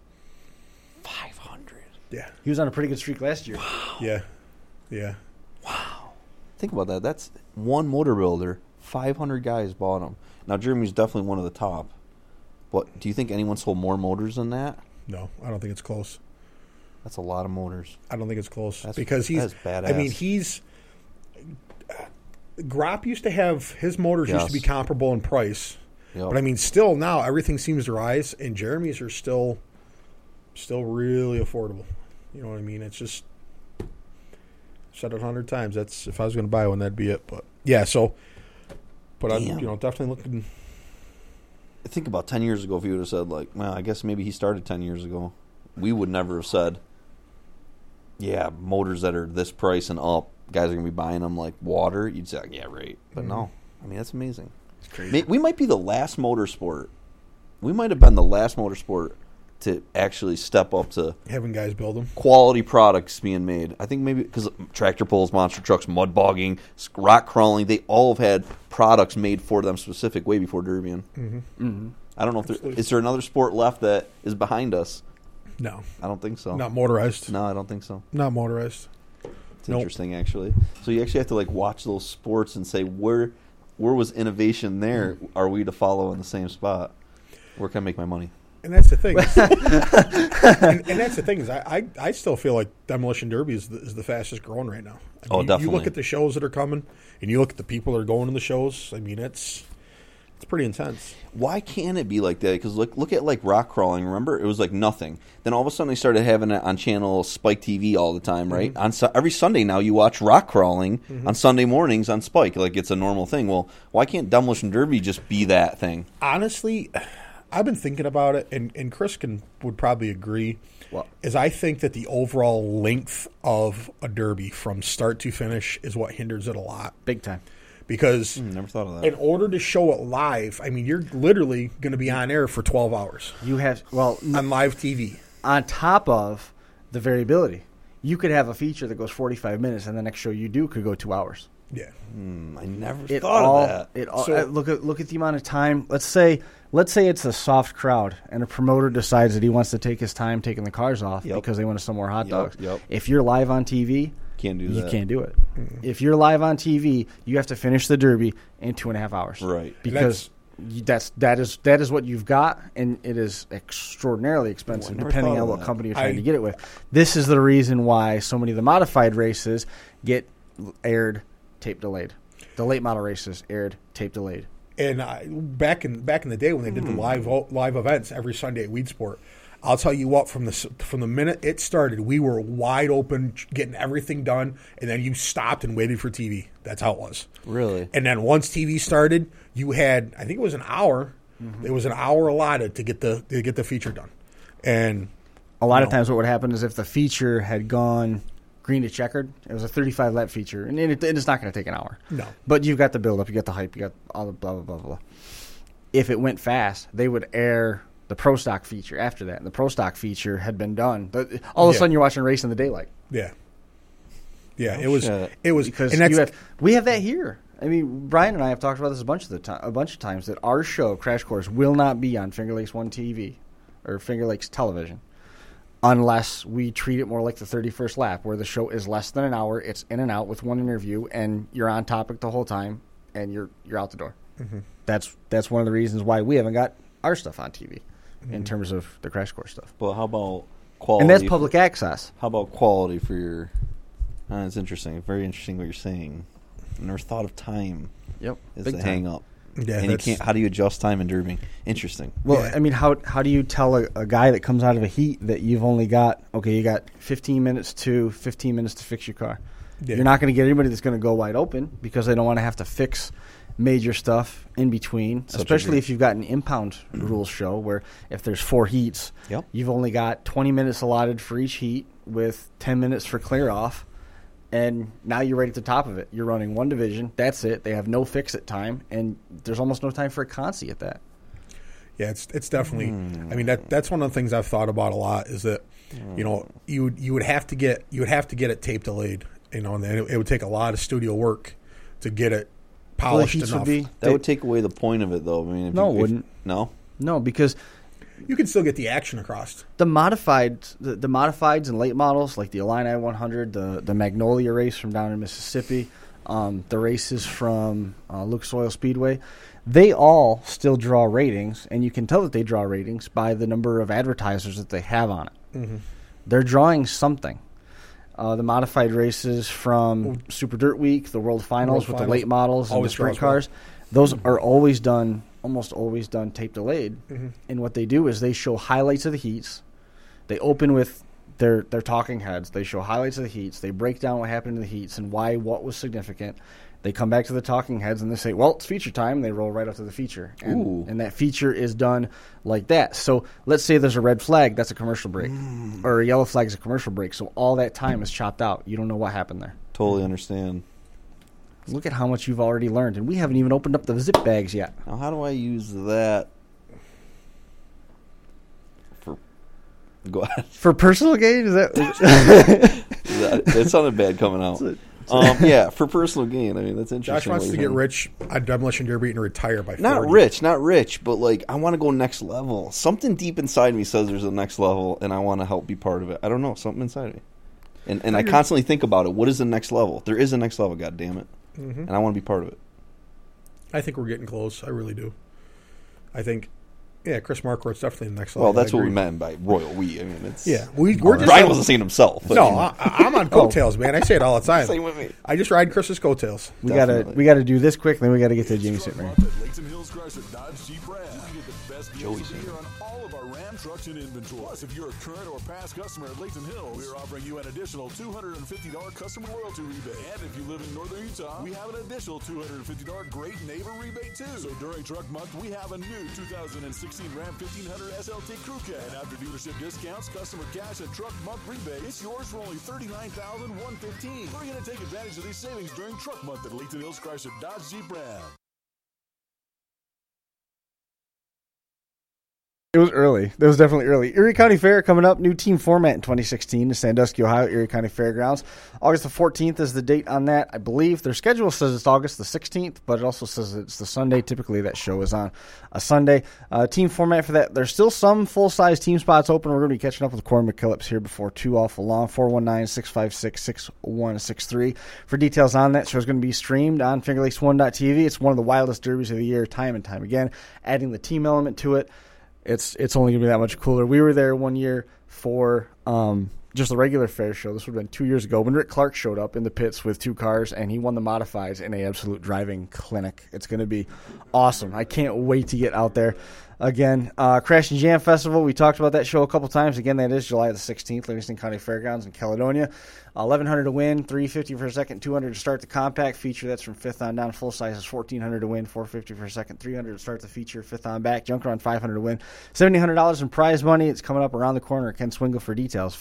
500. Yeah. He was on a pretty good streak last year. Wow. Yeah. Wow. Think about that. That's one motor builder. 500 guys bought them. Now, Jeremy's definitely one of the top. But do you think anyone sold more motors than that? No, I don't think it's close. That's a lot of motors. I don't think it's close. That's badass. I mean, Gropp used to have, his motors used to be comparable in price. Yep. But I mean, still now everything seems to rise, and Jeremy's are still really affordable. You know what I mean? It's just, I've said it 100 times. That's, if I was going to buy one, that'd be it. But yeah, so, but I'm definitely looking. Think about 10 years ago, if you would have said, like, well, I guess maybe he started 10 years ago, we would never have said, yeah, motors that are this price and up, guys are going to be buying them like water. You'd say, yeah, right. But no. I mean, that's amazing. It's crazy. We might be the last motorsport. We might have been the last motorsport to actually step up to having guys build them. Quality products being made. I think maybe because tractor pulls, monster trucks, mud bogging, rock crawling, they all have had products made for them specific way before Derbian. Mm-hmm. Mm-hmm. I don't know if is there another sport left that is behind us. No. I don't think so. Not motorized. No, I don't think so. Not motorized. It's interesting, actually. So you actually have to like watch those sports and say, where was innovation there? Are we to follow in the same spot? Where can I make my money? And that's the thing. and that's the thing is I still feel like Demolition Derby is the fastest growing right now. I mean, definitely. You look at the shows that are coming, and you look at the people that are going to the shows. I mean, it's pretty intense. Why can't it be like that? Because look at like rock crawling. Remember, it was like nothing. Then all of a sudden they started having it on channel Spike TV all the time, right? Mm-hmm. Every Sunday now you watch rock crawling on Sunday mornings on Spike. Like it's a normal thing. Well, why can't Demolition Derby just be that thing? Honestly, I've been thinking about it, and Chris would probably agree. Well, is I think that the overall length of a derby from start to finish is what hinders it a lot. Big time. Because never thought of that. In order to show it live, I mean, you're literally going to be on air for 12 hours. You have, on live TV. On top of the variability, you could have a feature that goes 45 minutes, and the next show you do could go 2 hours. Yeah. I never thought of that. Look at the amount of time. Let's say it's a soft crowd, and a promoter decides that he wants to take his time taking the cars off because they want to sell more hot dogs. Yep. If you're live on TV, can't do that. You can't do it. If you're live on TV, you have to finish the Derby in 2.5 hours. Right. Because that is what you've got, and it is extraordinarily expensive depending on what company you're trying to get it with. This is the reason why so many of the modified races get aired tape delayed. The late model races aired tape delayed. And back in the day when they did the live events every Sunday at Weed Sport, I'll tell you what, from the minute it started, we were wide open, getting everything done, and then you stopped and waited for TV. That's how it was. Really? And then once TV started, you had, I think it was an hour. It was an hour allotted to get the feature done. And a lot of times, what would happen is if the feature had gone green to checkered, it was a 35 lap feature, and it's not going to take an hour. No. But you've got the build up, you got the hype, you got all the blah blah blah blah. if it went fast, they would air the Pro Stock feature after that. And the Pro Stock feature had been done. All of a sudden, you're watching a race in the daylight. Yeah. Yeah, Oh, it was Because and we have that here. I mean, Brian and I have talked about this a bunch of times that our show, Crash Course, will not be on Finger Lakes 1 TV or Finger Lakes Television unless we treat it more like the 31st lap, where the show is less than an hour, it's in and out with one interview, and you're on topic the whole time, and you're out the door. Mm-hmm. That's one of the reasons why we haven't got our stuff on TV in terms of the Crash Course stuff. Well, how about quality? And that's public access. How about quality for your... it's interesting. Very interesting what you're saying. I never thought of time. Yep. Is Big the time. hang up. Yeah, and you can't. How do you adjust time in Derby? Interesting. Well, Yeah. I mean, how do you tell a guy that comes out of a heat that you've only got, you got 15 minutes to fix your car? Yeah. You're not going to get anybody that's going to go wide open because they don't want to have to fix major stuff in between, especially if you've got an impound rules show where if there's 4 heats, Yep. you've only got 20 minutes allotted for each heat with 10 minutes for clear off. And now you're right at the top of it. You're running one division. That's it. They have no fix-it time, and there's almost no time for a consi at that. Yeah, it's definitely. I mean, that's one of the things I've thought about a lot is that you would have to get it tape delayed, and it would take a lot of studio work to get it polished heats enough. That would take away the point of it, though. I mean, No, it wouldn't. No, because You can still get the action across. the modifieds and late models like the Illini 100, the Magnolia race from down in Mississippi, the races from Lucas Oil Speedway, they all still draw ratings, and you can tell that they draw ratings by the number of advertisers that they have on it. Mm-hmm. They're drawing something. The modified races from Super Dirt Week, the World Finals with the late models and the sprint cars, those are almost always done tape delayed. Mm-hmm. And what they do is they show highlights of the heats. They open with their talking heads. They show highlights of the heats. They break down what happened in the heats and what was significant. They come back to the talking heads and they say, well, it's feature time. And they roll right up to the feature. And that feature is done like that. So let's say there's a red flag. That's a commercial break. Or a yellow flag is a commercial break. So all that time is chopped out. You don't know what happened there. totally understand. Look at how much you've already learned. And we haven't even opened up the zip bags yet. Now, how do I use that? Go ahead. For personal gain? Is that... That sounded bad coming out. Yeah, for personal gain. I mean, that's interesting. Josh wants to get rich at Demolition Derby and retire by 40. Not rich, but like I want to go next level. Something deep inside me says there's a next level, and I want to help be part of it. I don't know, something inside me, and I constantly think about it. What is the next level? There is a next level. God damn it, and I want to be part of it. I think we're getting close. I really do. I think, Chris Marquardt's definitely the next level. Well, that's what we meant by royal we. I mean, it's we're just Brian wasn't saying himself. But, No, I'm on coattails, man. I say it all the time. Same with me. I just ride Chris's coattails. We gotta do this quick, then we gotta get to Jamie Sitmer. Layton Hills Chrysler Dodge Jeep Ram. You can get the best deals of the year on all of our Ram trucks in inventory. Plus, if you're a current or past customer at Layton Hills, we're offering you an additional $250 customer loyalty rebate. And if you live in northern Utah, we have an additional $250 Great Neighbor rebate too. So during Truck Month, we have a new 2016 Ram 1500 SLT Crew Cab. And after dealership discounts, customer cash, and Truck Month rebate, it's yours for only $39,115. We're going to take advantage of these savings during Truck Month at Layton Hills Chrysler Dodge Jeep Ram. It was early. It was definitely early. Erie County Fair coming up. New team format in 2016 to Sandusky, Ohio, Erie County Fairgrounds. August the 14th is the date on that. I believe their schedule says it's August the 16th, but it also says it's the Sunday. Typically that show is on a Sunday. Team format for that. There's still some full-size team spots open. We're going to be catching up with Corey McKillips here before too awful long. 419-656-6163. For details on that, show is going to be streamed on FingerLakes1.tv. It's one of the wildest derbies of the year, time and time again. Adding the team element to it. It's only going to be that much cooler. We were there one year for just the regular fair show. This would have been 2 years ago when Rick Clark showed up in the pits with 2 cars, and he won the modifieds in an absolute driving clinic. It's going to be awesome. I can't wait to get out there. Again, Crash and Jam Festival, we talked about that show a couple times. Again, that is July the 16th, Livingston County Fairgrounds in Caledonia. $1,100 to win, $350 for a second, $200 to start the compact feature. That's from 5th on down. Full size is $1,400 to win, $450 for a second, $300 to start the feature, 5th on back. Junk around $500 to win, $1,700 in prize money. It's coming up around the corner. Ken Swingle for details,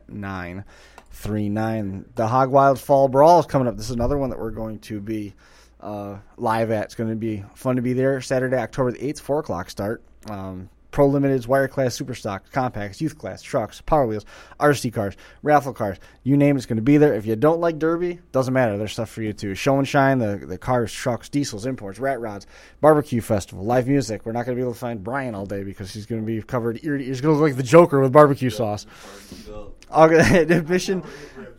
585-447-7939. The Hog Wild Fall Brawl is coming up. This is another one that we're going to be live at. It's going to be fun to be there. Saturday, October the 8th, 4 o'clock start. Pro Limiteds, Wire Class, Super Stock, Compacts, Youth Class, Trucks, Power Wheels, RC cars, raffle cars. You name it's going to be there. If you don't like Derby, doesn't matter. There's stuff for you too. Show and shine, the cars, trucks, diesels, imports, rat rods, barbecue festival, live music. We're not going to be able to find Brian all day because he's going to be covered ear to ear. He's going to look like the Joker with barbecue sauce. Admission.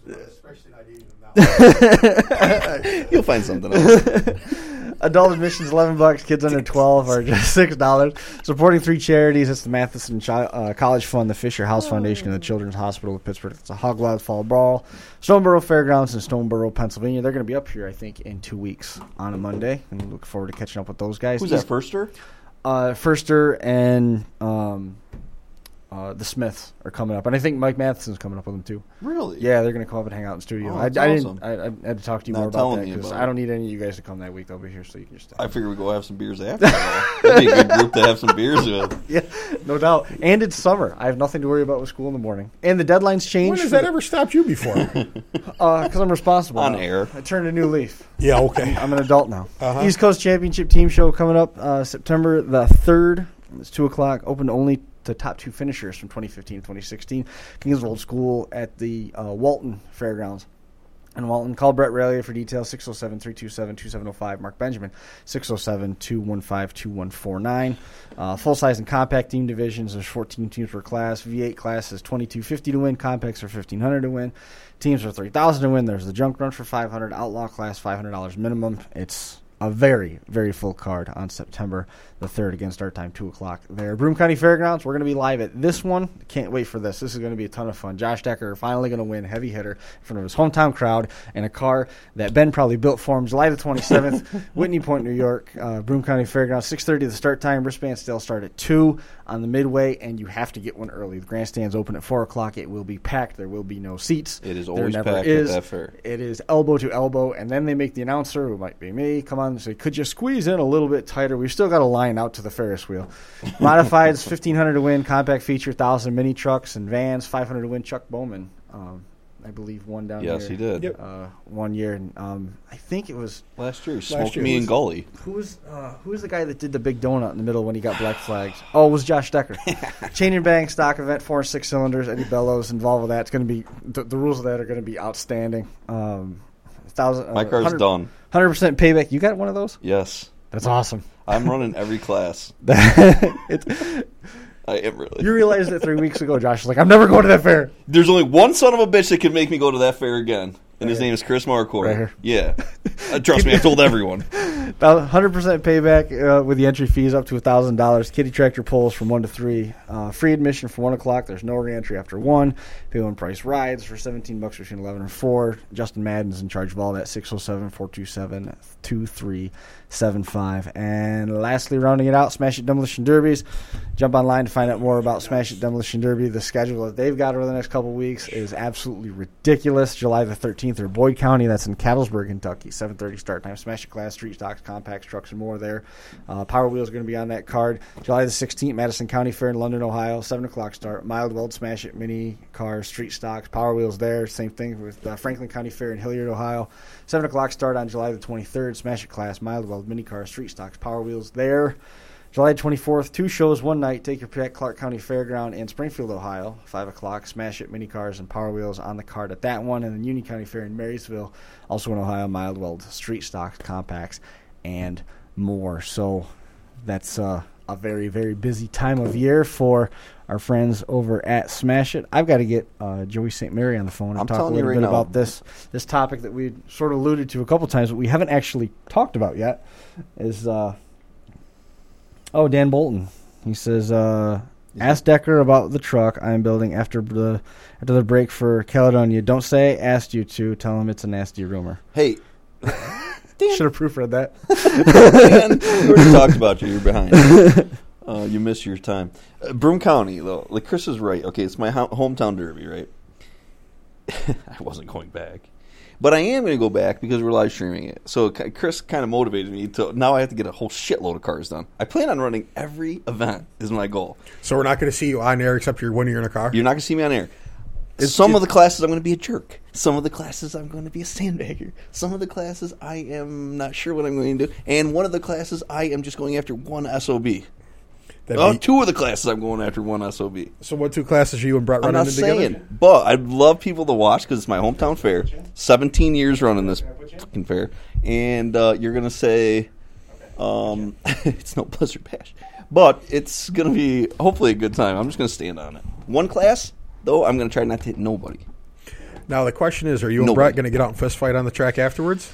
You'll find something else. Adult admissions $11. Kids under 12 are just $6. Supporting 3 charities. It's the Matheson College Fund, the Fisher House Foundation, and the Children's Hospital of Pittsburgh. It's a Hog Wild Fall Brawl. Stoneboro Fairgrounds in Stoneboro, Pennsylvania. They're going to be up here, I think, in 2 weeks on a Monday, and we look forward to catching up with those guys. Who's that, Firster? Firster and the Smiths are coming up, and I think Mike Matheson's coming up with them too. Really? Yeah, they're going to come up and hang out in the studio. Oh, I awesome. had to talk to you Not more about telling that me because about I don't need any of you guys to come that week. They'll be here, so you can just. I figure we go have some beers after. That'd be a good group to have some beers with. Yeah, no doubt. And it's summer. I have nothing to worry about with school in the morning. And the deadline's changed. When has that ever stopped you before? Because I'm responsible On now. air. I turned a new leaf. Yeah, okay. I'm an adult now. Uh-huh. East Coast Championship Team Show coming up September the 3rd. It's 2 o'clock. Open only to top 2 finishers from 2015 and 2016. Kingswold School at the Walton Fairgrounds. And Walton, call Brett Rallier for details, 607-327-2705. Mark Benjamin, 607-215-2149. Full-size and compact team divisions, there's 14 teams per class. V8 class is $22.50 to win. Compacts are $1,500 to win. Teams are $3,000 to win. There's the junk run for $500. Outlaw class, $500 minimum. It's a very, very full card on September the 3rd. Again, start time 2 o'clock there. Broome County Fairgrounds, we're going to be live at this one. Can't wait for this. This is going to be a ton of fun. Josh Decker finally going to win heavy hitter in front of his hometown crowd in a car that Ben probably built for him. July the 27th, Whitney Point, New York. Broome County Fairgrounds, 6:30 the start time. Wristbands still start at 2 on the midway, and you have to get one early. The grandstand's open at 4 o'clock. It will be packed. There will be no seats. It is There always never packed is. at that fair. It is elbow to elbow, and then they make the announcer, who might be me, come on and say, could you squeeze in a little bit tighter? We've still got a line out to the Ferris wheel. Modifieds, $1,500 to win. Compact feature, 1,000 mini trucks and vans, $500 to win. Chuck Bowman, I believe, won down here. Yes, he did. Yep. 1 year. And, I think it was Last year, he smoked year me was- and Gully. who was the guy that did the big donut in the middle when he got black flags? Oh, it was Josh Decker. Chain and bang stock event, 4 and 6 cylinders. Eddie Bellows involved with that. It's going to be the rules of that are going to be outstanding. My car's done. 100% payback. You got one of those? Yes. That's awesome. I'm running every class. It's, I am really. you realized it 3 weeks ago. Josh was like, I'm never going to that fair. There's only one son of a bitch that can make me go to that fair again, and his Right name is Chris Marcourt. Right here. Yeah. Trust me, I told everyone. About 100% payback with the entry fees up to $1,000. Kitty tractor pulls from 1 to 3. Free admission for 1 o'clock. There's no reentry after 1. Pay one price rides for $17 between 11 and 4. Justin Madden's in charge of all that. 607-427-2375. And lastly, rounding it out, Smash It Demolition Derbies. Jump online to find out more about Smash It Demolition Derby. The schedule that they've got over the next couple weeks is absolutely ridiculous. July the 13th or Boyd County. That's in Cattlesburg, Kentucky. 7:30 start time. Smash It class, street stocks, compacts, trucks, and more there. Power Wheels are going to be on that card. July the 16th, Madison County Fair in London, Ohio. 7 o'clock start. Mild Weld, Smash It, mini cars, street stocks, Power Wheels there. Same thing with Franklin County Fair in Hilliard, Ohio. 7 o'clock start on July the 23rd. Smash It class, Mild Weld, mini cars, street stocks, Power Wheels there. July 24th, 2 shows, 1 night. Take your pick. Clark County Fairground in Springfield, Ohio. 5 o'clock. Smash It, mini cars, and Power Wheels on the card at that one. And then Union County Fair in Marysville, also in Ohio. Mild Weld, street stocks, compacts, and more. So that's a very, very busy time of year for our friends over at Smash It. I've got to get Joey St. Mary on the phone and I'm talk a telling you little right bit now. about this topic that we sort of alluded to a couple times, but we haven't actually talked about yet. Dan Bolton. He says, ask Decker about the truck I'm building after the break for Caledonia. Don't say I asked you to. Tell him it's a nasty rumor. Hey, Should have proofread that. Dan, we already talked about you. You're behind. You missed your time. Broome County, though. Like, Chris is right. Okay, it's my hometown derby, right? I wasn't going back. But I am going to go back because we're live streaming it. So Chris kind of motivated me to. Now I have to get a whole shitload of cars done. I plan on running every event is my goal. So we're not going to see you on air except you're when you're in a car? You're not going to see me on air. Some of the classes I'm going to be a jerk. Some of the classes I'm going to be a sandbagger. Some of the classes I am not sure what I'm going to do. And one of the classes I am just going after one SOB. Two of the classes I'm going after one SOB. So what 2 classes are you and Brett running together? I'm not saying, but I'd love people to watch because it's my hometown fair. 17 years running this fucking fair. And you're going to say it's no Blizzard Bash. But it's going to be hopefully a good time. I'm just going to stand on it. One class, though, I'm going to try not to hit nobody. Now the question is, are you and Brett going to get out and fist fight on the track afterwards?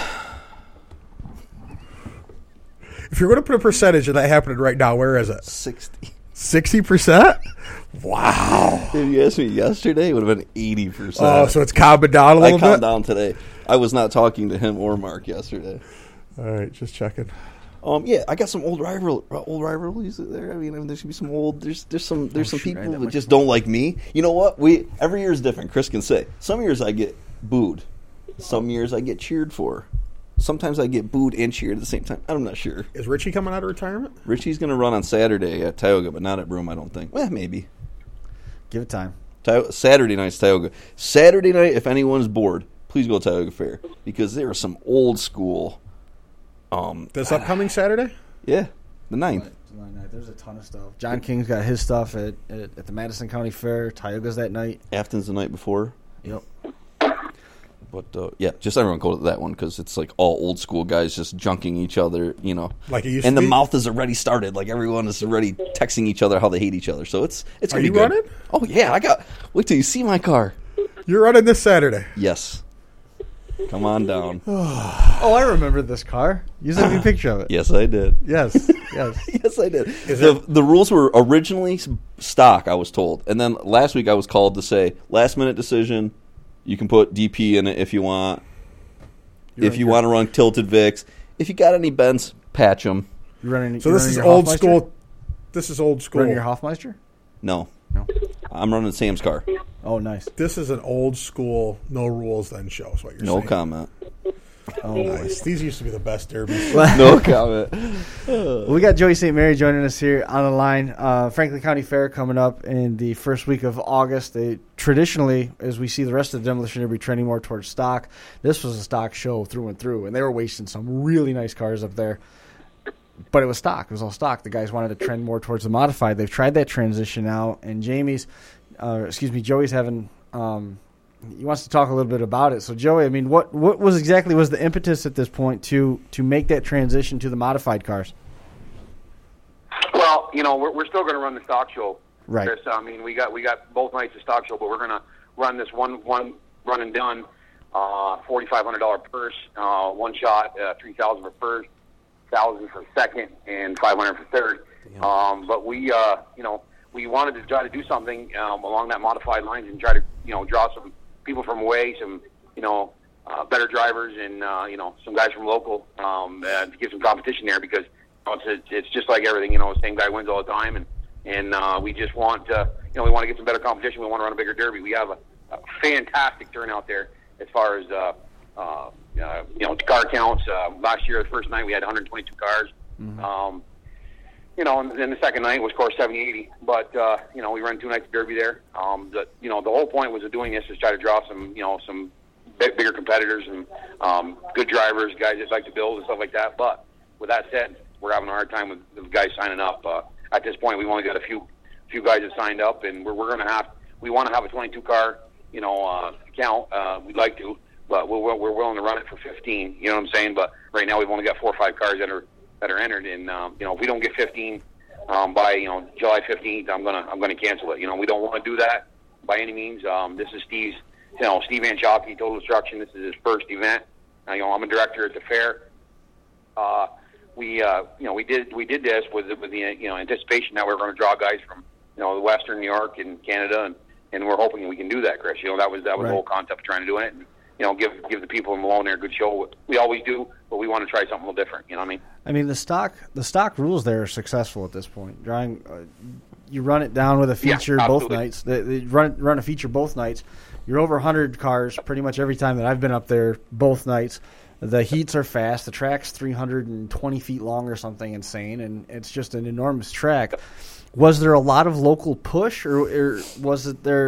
If you're going to put a percentage of that happening right now, where is it? 60. 60%? Wow. If you asked me yesterday, it would have been 80%. Oh, so it's calming down a little bit? I calmed down today. I was not talking to him or Mark yesterday. All right, just checking. Yeah, I got some old rivalries there. I mean, there's gonna be some old. There's some people that just don't like me. You know what? Every year is different. Chris can say. Some years I get booed. Some years I get cheered for. Sometimes I get booed and cheered at the same time. I'm not sure. Is Richie coming out of retirement? Richie's going to run on Saturday at Tioga, but not at Broome, I don't think. Well, maybe. Give it time. Saturday night's Tioga. Saturday night, if anyone's bored, please go to Tioga Fair because there are some old school. This upcoming Saturday? Yeah, the 9th. There's a ton of stuff. John King's got his stuff at the Madison County Fair. Tioga's that night. Afton's the night before. Yep. But, just everyone go to that one because it's like all old school guys just junking each other, you know. Like it used and to the be? mouth is already started. Like everyone is already texting each other how they hate each other. So it's going to be good. Are you running? Oh, yeah. Wait till you see my car. You're running this Saturday? Yes. Come on down. Oh, I remember this car. You sent me a picture of it. Yes, I did. Yes. Yes, I did. The rules were originally stock, I was told. And then last week I was called to say, last-minute decision, you can put DP in it if you want. If you want to run tilted Vicks. If you got any bends, patch them. So this is old school. This is old school. Running your Hoffmeister? No. I'm running Sam's car. Oh, nice. This is an old school, no rules then show is what you're saying. No comment. Oh, nice. These used to be the best derbies. No comment. We got Joey St. Mary joining us here on the line. Franklin County Fair coming up in the first week of August. They traditionally, as we see the rest of the Demolition Derby trending more towards stock, this was a stock show through and through, and they were wasting some really nice cars up there. But it was stock. It was all stock. The guys wanted to trend more towards the modified. They've tried that transition out, and Joey's having he wants to talk a little bit about it. So, Joey, I mean, what was the impetus at this point to make that transition to the modified cars? Well, you know, we're still going to run the stock show. Right. Chris. I mean, we got both nights of stock show, but we're going to run this one run and done, $4,500 purse, one shot, $3,000 for first, $1,000 for second, and $500 for third. But we wanted to try to do something along that modified lines and try to, draw some people from away, some, better drivers and, some guys from local to get some competition there because it's just like everything, the same guy wins all the time. And we just want to, we want to get some better competition. We want to run a bigger derby. We have a fantastic turnout there as far as, car counts. Last year, the first night, we had 122 cars. Mm-hmm. And then the second night was, of course, 70-80. But, we ran 2 nights of derby there. The whole point was of doing this is try to draw some, some bigger competitors and good drivers, guys that like to build and stuff like that. But with that said, we're having a hard time with the guys signing up. At this point, we've only got a few guys that signed up, and we want to have a 22-car, count. We'd like to, but we're willing to run it for 15. You know what I'm saying? But right now, we've only got 4 or 5 cars that are entered, and if we don't get 15 by July 15th, I'm gonna cancel it. We don't want to do that by any means. This is Steve Anchocky, Total Destruction. This is his first event. I'm a director at the fair. We did this with the anticipation that we're going to draw guys from the Western New York and Canada, and we're hoping we can do that, Chris. That was right. The whole concept of trying to do it. And, give the people in Malone there a good show. We always do, but we want to try something a little different. You know what I mean? I mean, the stock rules there are successful at this point. Drawing, you run it down with a feature both nights. They run a feature both nights. You're over 100 cars pretty much every time that I've been up there both nights. The heats are fast. The track's 320 feet long or something insane, and it's just an enormous track. Was there a lot of local push, or was it there?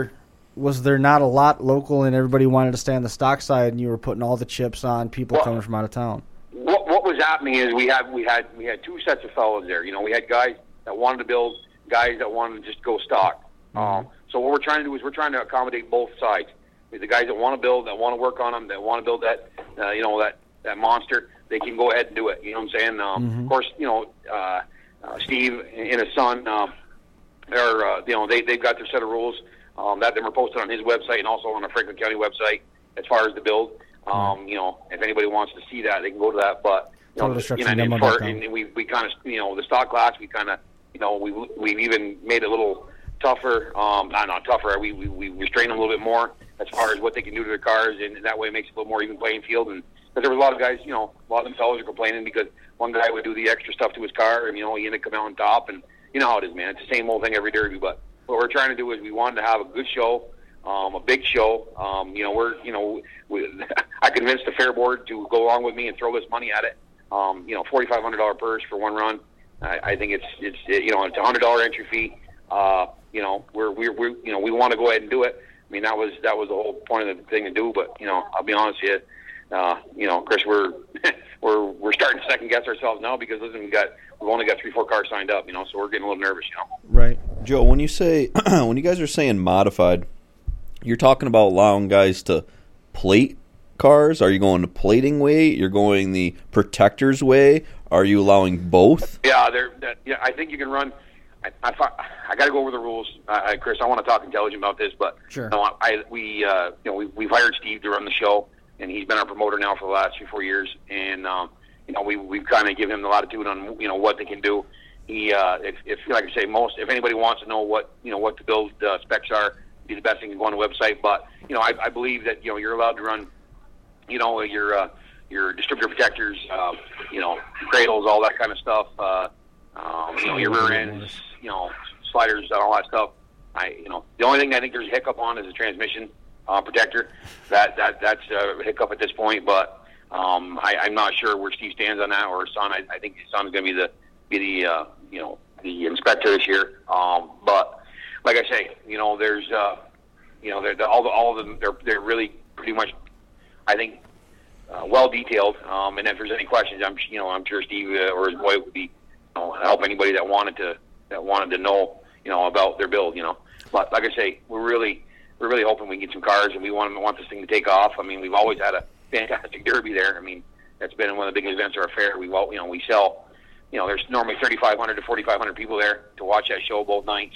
was there not a lot local and everybody wanted to stay on the stock side and you were putting all the chips on people coming from out of town? What was happening is we had two sets of fellows there. You know, we had guys that wanted to build, guys that wanted to just go stock. So what we're trying to do is we're trying to accommodate both sides. The guys that want to build, that want to work on them, that want to build that, that monster, they can go ahead and do it. You know what I'm saying? Of course, Steve and his son, they've got their set of rules that they were posted on his website and also on the Franklin County website as far as the build. If anybody wants to see that, they can go to that. But and we kind of the stock class, we kind of we've even made it a little tougher. Not tougher. We restrain them a little bit more as far as what they can do to their cars, and that way it makes it a little more even playing field. And because there was a lot of guys, a lot of them fellows are complaining because one guy would do the extra stuff to his car, and he ended up coming out on top. And you know how it is, man. It's the same old thing every derby. But what we're trying to do is we wanted to have a good show, a big show. I convinced the fair board to go along with me and throw this money at it. $4,500 purse for one run. I think it's a $100 entry fee. We want to go ahead and do it. I mean, that was the whole point of the thing to do. But I'll be honest with you, Chris, we're starting to second guess ourselves now because listen, we've only got 3-4 cars signed up. So we're getting a little nervous. Right, Joe. When you say when you guys are saying modified, you're talking about allowing guys to plate cars. Are you going the plating way? You're going the protectors way? Are you allowing both? Yeah, I think you can run. I got to go over the rules, Chris. I want to talk intelligent about this, but sure. We've hired Steve to run the show, and he's been our promoter now for the last 3-4 years, and we've kind of given him the latitude on what they can do. He, if like I say, if anybody wants to know what the build specs are, it'd be the best thing to go on the website. But I believe that you're allowed to run, your distributor protectors, cradles, all that kind of stuff. Your rear ends, sliders, and all that stuff. The only thing I think there's a hiccup on is the transmission protector. That's a hiccup at this point, but I'm not sure where Steve stands on that or his son. I think his son is going to be the inspector this year. But like I say, there's all of them. They're really pretty much, I think, well detailed. And if there's any questions, I'm sure Steve or his boy would be help anybody that wanted to know about their build. But like I say, we're really hoping we can get some cars, and we want this thing to take off. I mean, we've always had a fantastic derby there. I mean, that's been one of the biggest events of our fair. We sell. There's normally 3,500 to 4,500 people there to watch that show both nights.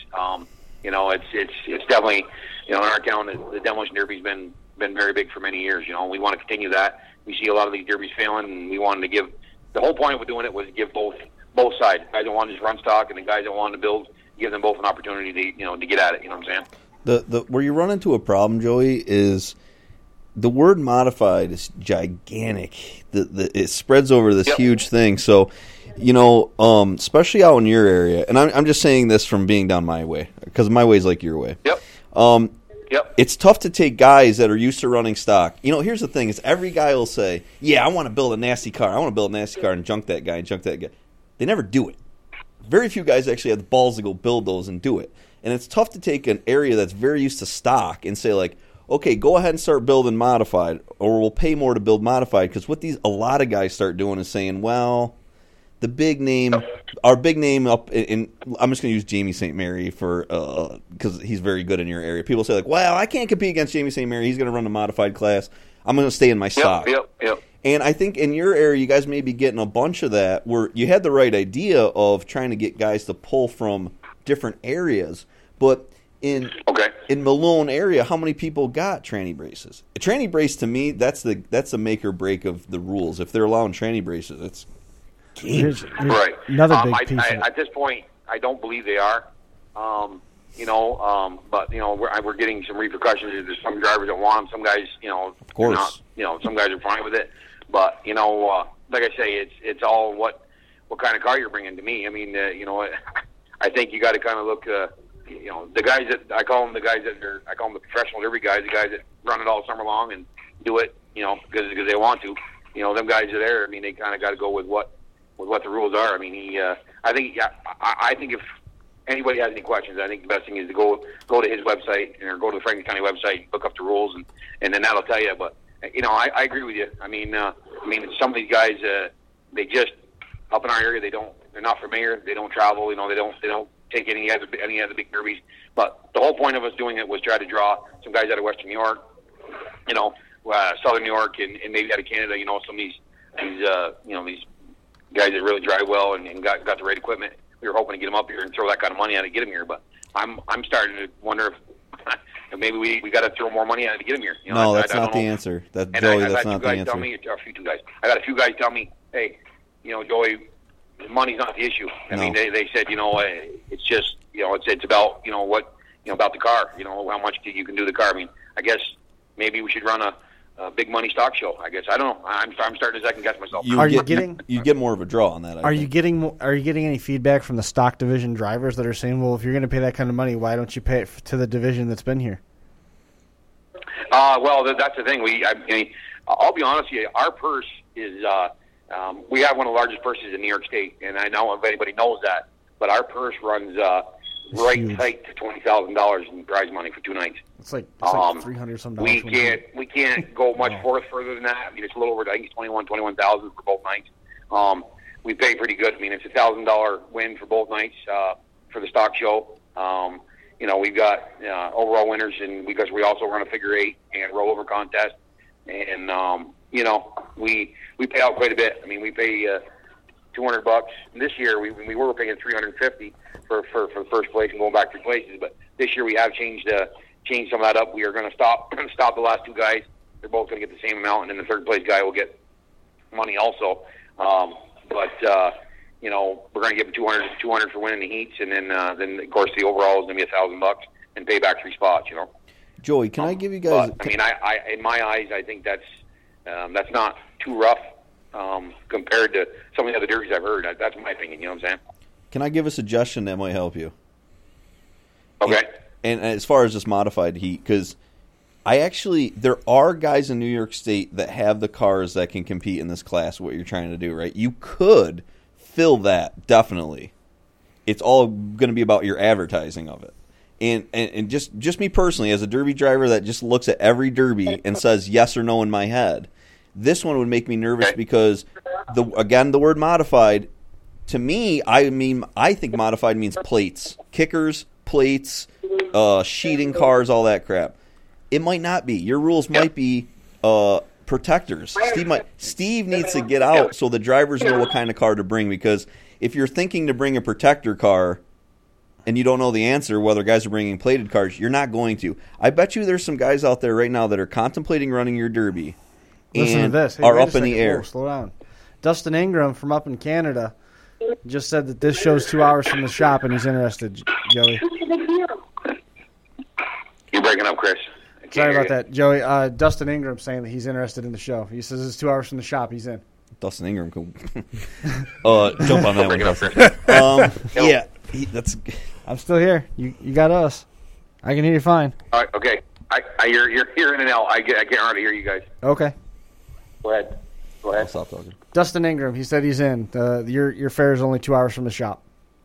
It's definitely in our town the demolition derby's been very big for many years. We want to continue that. We see a lot of these derbies failing, and we wanted to give. The whole point of doing it was to give both sides, the guys that wanted to just run stock and the guys that wanted to build, give them both an opportunity to get at it. You know what I'm saying? Where you run into a problem, Joey, is the word modified is gigantic. It spreads over this huge thing. So, especially out in your area, and I'm just saying this from being down my way, because my way is like your way. Yep. It's tough to take guys that are used to running stock. Here's the thing: is every guy will say, "Yeah, I want to build a nasty car. I want to build a nasty car and junk that guy and junk that guy." They never do it. Very few guys actually have the balls to go build those and do it. And it's tough to take an area that's very used to stock and say, like, okay, go ahead and start building modified, or we'll pay more to build modified. Because what a lot of guys start doing is saying, well, our big name up in I'm just going to use Jamie St. Mary because he's very good in your area. People say, like, well, I can't compete against Jamie St. Mary. He's going to run the modified class. I'm going to stay in my stock. Yep. And I think in your area, you guys may be getting a bunch of that where you had the right idea of trying to get guys to pull from different areas. But in Malone area, how many people got tranny braces? A tranny brace, to me, that's the make or break of the rules. If they're allowing tranny braces, it's here's right. Another big piece. At this point, I don't believe they are. But we're getting some repercussions. There's some drivers that want them. Some guys, of course, not, some guys are fine with it. But like I say, it's all what kind of car you're bringing to me. I mean, I think you got to kind of look. The guys that I call them the professional derby guys, the guys that run it all summer long and do it, because they want to. Them guys are there. I mean, they kind of got to go with what the rules are. I mean, I think if anybody has any questions, I think the best thing is to go to his website or go to the Franklin County website, look up the rules, and then that'll tell you. But I agree with you. I mean, some of these guys, they just up in our area, they're not familiar. They don't travel. They don't take any other big derbies. But the whole point of us doing it was try to draw some guys out of Western New York, Southern New York, and maybe out of Canada. Some of these guys that really drive well and got the right equipment. We were hoping to get them up here and throw that kind of money at it to get them here. But I'm starting to wonder if maybe we got to throw more money at it to get them here. No, that's not the answer. That's not the answer. I got a few guys tell me, hey, Joey, money's not the issue. I mean, they said, it's just, it's about, about the car, how much you can do the car. I mean, I guess maybe we should run a big money stock show. I guess I don't know. I'm starting to second guess myself. You get more of a draw on that? Are you getting any feedback from the stock division drivers that are saying, well, if you're going to pay that kind of money, why don't you pay it to the division that's been here? Well, that's the thing. I'll be honest with you. Our purse is we have one of the largest purses in New York State, and I know if anybody knows that. But our purse runs right tight to $20,000 in prize money for 2 nights. It's like $300 some dollars. We can't go much further than that. I mean, it's a little over. I think it's 21,000 for both nights. We pay pretty good. I mean, it's $1,000 win for both nights for the stock show. We've got overall winners, and because we also run a figure 8 and rollover contest, and we pay out quite a bit. I mean, we pay $200. This year we were paying $350 for first place and going back 3 places, but this year we have changed some of that up. We are going to stop the last 2 guys. They're both going to get the same amount, and then the third place guy will get money also. We're going to give him $200 for winning the heats, and then of course the overall is going to be $1,000 and pay back 3 spots. Joey, can I give you guys? But, I in my eyes, I think that's not too rough compared to some of the other derbies I've heard. That's my opinion. You know what I'm saying? Can I give a suggestion that might help you? Okay. And as far as this modified heat, because there are guys in New York State that have the cars that can compete in this class, what you're trying to do, right? You could fill that, definitely. It's all going to be about your advertising of it. And just me personally, as a derby driver that just looks at every derby and says yes or no in my head, this one would make me nervous because, the word modified, to me, I think modified means plates. Kickers, plates, sheeting cars, all that crap. It might not be. Your rules might be protectors. Steve needs to get out so the drivers know what kind of car to bring, because if you're thinking to bring a protector car and you don't know the answer, whether guys are bringing plated cars, you're not going to. I bet you there's some guys out there right now that are contemplating running your derby Listen and to this. Hey, are up in the air. Whoa, slow down. Dustin Ingram from up in Canada just said that this show's 2 hours from the shop and he's interested, Joey. You're breaking up, Chris. Sorry about that, Joey. Dustin Ingram saying that he's interested in the show. He says it's 2 hours from the shop. He's in. Dustin Ingram can jump on that one. Dustin. That's. I'm still here. You got us. I can hear you fine. All right, okay. You're in and out. I can't hardly hear you guys. Okay. Go ahead. I'll stop talking. Dustin Ingram. He said he's in. Your fare is only 2 hours from the shop.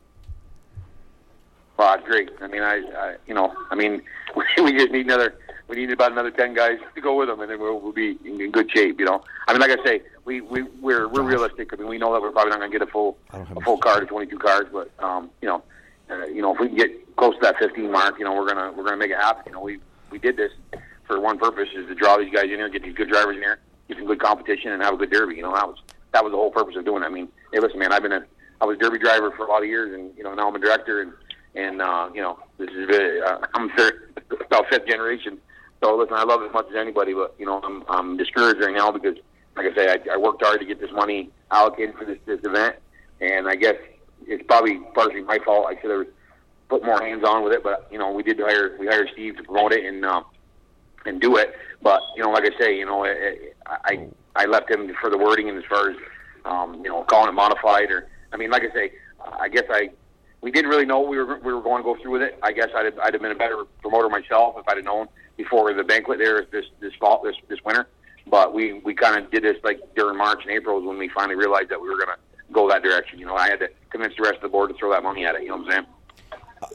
Well, that's great. I mean, we just need We need about another 10 guys to go with them, and then we'll be in good shape. I mean, like I say, we're realistic. I mean, we know that we're probably not going to get a full card of 22 cars, but if we can get close to that 15 mark, we're gonna make it happen. We did this for one purpose, is to draw these guys in here, get these good drivers in here, get some good competition, and have a good derby. That was the whole purpose of doing it. I mean, hey, listen, man, I was a derby driver for a lot of years, and now I'm a director, and this is I'm about 5th generation. So listen, I love it as much as anybody, but I'm discouraged right now because, like I say, I worked hard to get this money allocated for this event, and I guess it's probably partially my fault. I should have put more hands on with it, but we hired Steve to promote it and do it. But like I say, I left him for the wording, and as far as calling it modified, like I say, we didn't really know we were going to go through with it. I guess I'd have been a better promoter myself if I'd have known before the banquet there this winter. But we kind of did this like during March and April is when we finally realized that we were going to go that direction. I had to convince the rest of the board to throw that money at it. You know what I'm saying?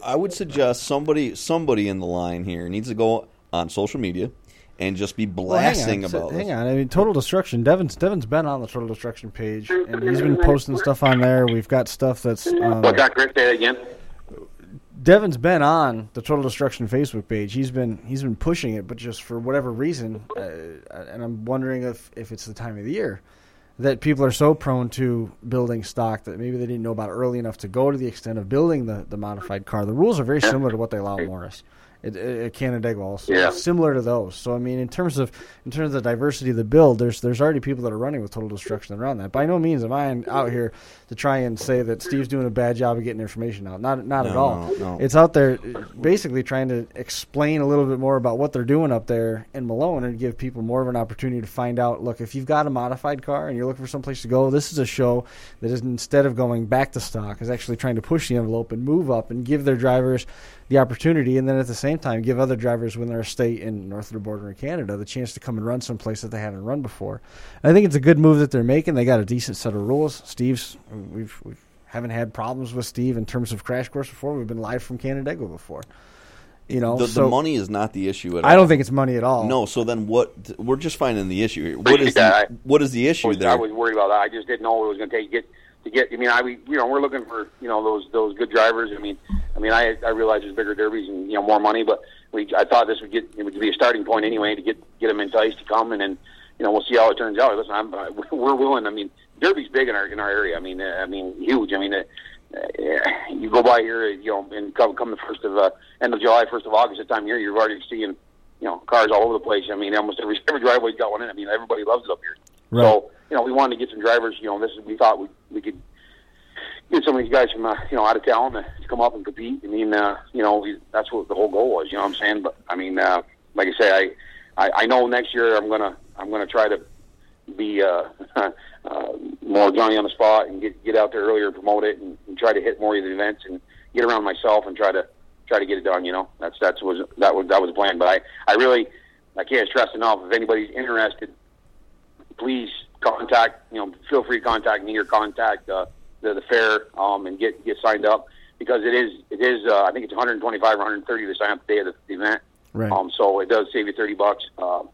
I would suggest somebody in the line here needs to go on social media and just be blasting about it. Hang on. I mean, Total Destruction. Devin's been on the Total Destruction page, and he's been posting stuff on there. We've got stuff that's. What's that, Chris? Say that again. Devin's been on the Total Destruction Facebook page. He's been pushing it, but just for whatever reason, and I'm wondering if it's the time of the year that people are so prone to building stock that maybe they didn't know about it early enough to go to the extent of building the modified car. The rules are very similar to what they allow at Morris. At Canandaigua also, similar to those. So I mean, in terms of the diversity of the build, there's already people that are running with Total Destruction around that. By no means am I out here to try and say that Steve's doing a bad job of getting information out. Not at all. No. It's out there basically trying to explain a little bit more about what they're doing up there in Malone and give people more of an opportunity to find out. Look, if you've got a modified car and you're looking for someplace to go, this is a show that is, instead of going back to stock, is actually trying to push the envelope and move up and give their drivers the opportunity, and then at the same time give other drivers when they're a state in north of the border in Canada the chance to come and run someplace that they haven't run before. And I think it's a good move that they're making. They got a decent set of rules. We haven't had problems with Steve in terms of crash course before. We've been live from Canandaigua before. You know, the money is not the issue at all. I don't think it's money at all. No, so then what? We're just finding the issue here. What is the issue there? I was worried about that. I just didn't know what it was going to take to get. I mean, we're looking for those good drivers. I mean, I realize there's bigger derbies and more money, but I thought this would be a starting point anyway to get them enticed to come, and then we'll see how it turns out. Listen, we're willing. I mean, derby's big in our area. I mean, huge. I mean, you go by here, and come the first of end of July, 1st of August, that time of year, you're already seeing cars all over the place. I mean, almost every driveway's got one in. I mean, everybody loves it up here. Right. So we wanted to get some drivers. We thought we could get some of these guys from out of town to come up and compete. I mean, that's what the whole goal was. You know what I'm saying? But I mean, like I say, I know next year I'm gonna try to be more Johnny on the spot and get out there earlier, promote it, and try to hit more of the events and get around myself and try to get it done. That was the plan. But I can't stress enough. If anybody's interested, please contact. Feel free to contact me or contact the fair and get signed up, because it is I think it's 125 or 130 to sign up the day of the event. Right. So it does save you $30. But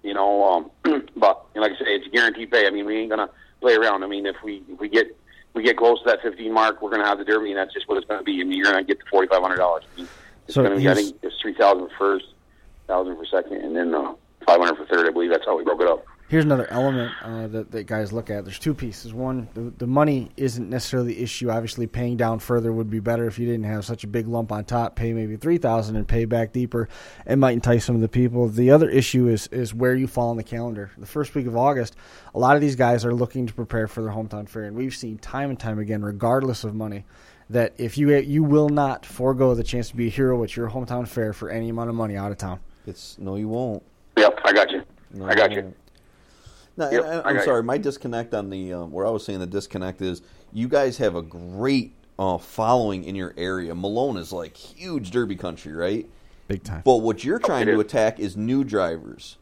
like I say, it's a guaranteed pay. I mean, we ain't gonna play around. I mean, if we get close to that 15 mark, we're gonna have the derby, and that's just what it's gonna be. I mean, you're gonna get the $4,500. I mean, it's gonna be, I think it's 3,000 for first, 1,000 for second, and then 500 for third. I believe that's how we broke it up. Here's another element that guys look at. There's two pieces. One, the money isn't necessarily the issue. Obviously, paying down further would be better if you didn't have such a big lump on top. Pay maybe $3,000 and pay back deeper. It might entice some of the people. The other issue is where you fall on the calendar. The first week of August, a lot of these guys are looking to prepare for their hometown fair, and we've seen time and time again, regardless of money, that if you will not forego the chance to be a hero at your hometown fair for any amount of money out of town. No, you won't. Yep, I got you. I got you. No, Yep, I'm sorry. My disconnect on the where I was saying the disconnect is you guys have a great following in your area. Malone is like huge derby country, right? Big time. But what you're trying to attack is new drivers.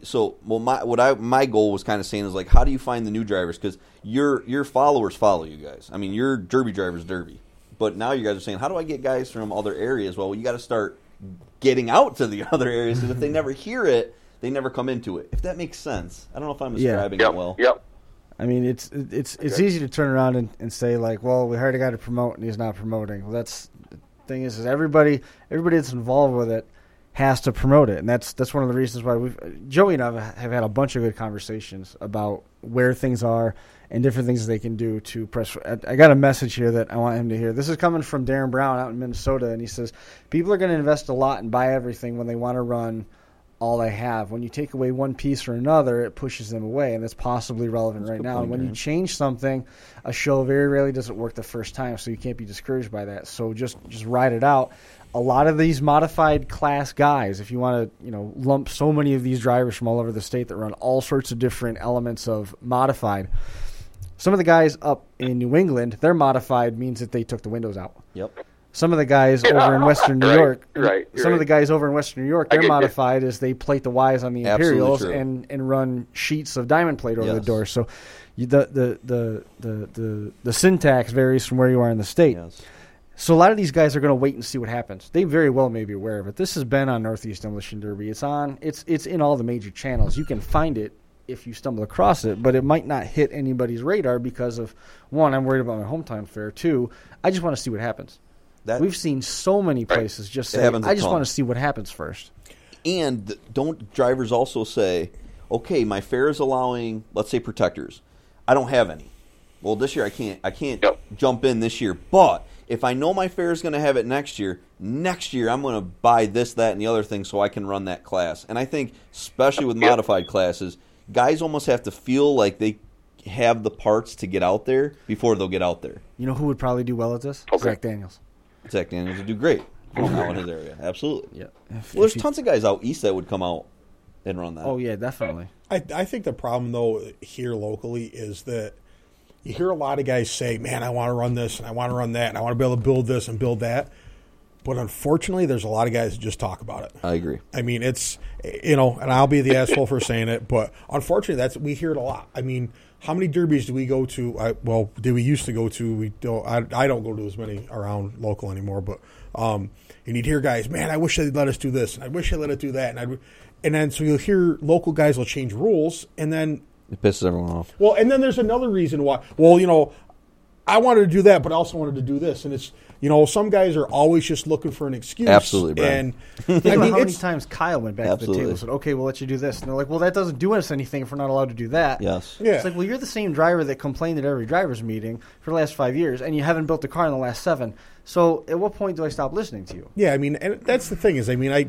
My goal was kind of saying is like, how do you find the new drivers? Because your followers follow you guys. I mean, your derby drivers derby. But now you guys are saying, how do I get guys from other areas? Well, you got to start getting out to the other areas, because if they never hear it, they never come into it. If that makes sense. I don't know if I'm describing it well. Yep. I mean, it's easy to turn around and say, like, well, we hired a guy to promote and he's not promoting. Well, that's the thing is everybody that's involved with it has to promote it, and that's one of the reasons why Joey and I have had a bunch of good conversations about where things are and different things they can do to press. I got a message here that I want him to hear. This is coming from Darren Brown out in Minnesota, and he says people are going to invest a lot and buy everything when they want to run all they have. When you take away one piece or another, it pushes them away, and that's possibly relevant right now. And when you change something, a show very rarely does it work the first time, so you can't be discouraged by that. So just ride it out. A lot of these modified class guys, if you want to lump so many of these drivers from all over the state that run all sorts of different elements of modified, some of the guys up in New England, their modified means that they took the windows out. Yep. Some of the guys over in Western New York, Some of the guys over in Western New York, they're modified as they plate the Ys on the Imperials and run sheets of diamond plate over the door. So the syntax varies from where you are in the state. Yes. So a lot of these guys are going to wait and see what happens. They very well may be aware of it. This has been on Northeast Demolition Derby. It's in all the major channels. You can find it if you stumble across it, but it might not hit anybody's radar because of, one, I'm worried about my hometown fair. Two, I just want to see what happens. We've seen so many places just say, I just want to see what happens first. And don't drivers also say, okay, my fair is allowing, let's say, protectors. I don't have any. Well, this year I can't jump in this year, but if I know my fair is going to have it next year I'm going to buy this, that, and the other thing so I can run that class. And I think, especially with modified classes, guys almost have to feel like they have the parts to get out there before they'll get out there. You know who would probably do well at this? Zach Daniels. Zach Daniels would do great out in his area. Absolutely. Yeah. Well, there's tons of guys out east that would come out and run that. Oh, yeah, definitely. I think the problem, though, here locally is that you hear a lot of guys say, man, I want to run this and I want to run that and I want to be able to build this and build that. But unfortunately, there's a lot of guys that just talk about it. I agree. I mean, it's, and I'll be the asshole for saying it, but unfortunately, we hear it a lot. I mean, how many derbies do we go to? Did we used to go to? We don't. I don't go to as many around local anymore. But and you'd hear guys, man, I wish they'd let us do this, and I wish they let us do that, and then so you'll hear local guys will change rules, and then it pisses everyone off. Well, and then there's another reason why. Well, I wanted to do that, but I also wanted to do this, and it's some guys are always just looking for an excuse. Absolutely, Brian. And I mean, how many times Kyle went back to the table and said, "Okay, we'll let you do this," and they're like, "Well, that doesn't do us anything if we're not allowed to do that." Yes. Yeah. It's like, well, you're the same driver that complained at every drivers' meeting for the last 5 years, and you haven't built a car in the last 7. So, at what point do I stop listening to you? Yeah, I mean, and that's the thing is, I mean,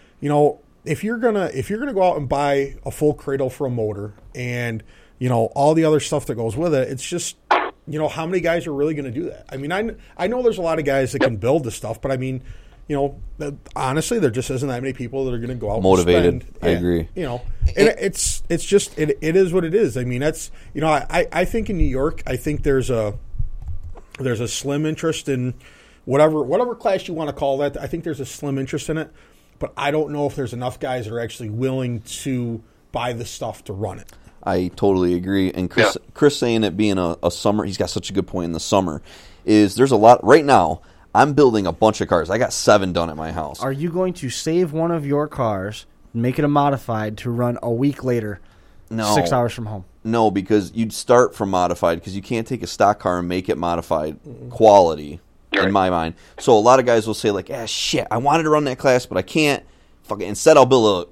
if you're gonna go out and buy a full cradle for a motor and all the other stuff that goes with it, it's just. How many guys are really going to do that? I mean, I know there's a lot of guys that can build this stuff, but I mean, honestly, there just isn't that many people that are going to go out motivated. And spend. I agree. And it's just it is what it is. I mean, that's I think in New York, I think there's a slim interest in whatever class you want to call that. I think there's a slim interest in it, but I don't know if there's enough guys that are actually willing to buy the stuff to run it. I totally agree. And Chris saying it being a summer, he's got such a good point in the summer, is there's a lot. Right now, I'm building a bunch of cars. I got 7 done at my house. Are you going to save one of your cars, make it a modified, to run a week later, 6 hours from home? No, because you'd start from modified, because you can't take a stock car and make it modified quality, in my mind. So a lot of guys will say, like, shit, I wanted to run that class, but I can't. Instead, I'll build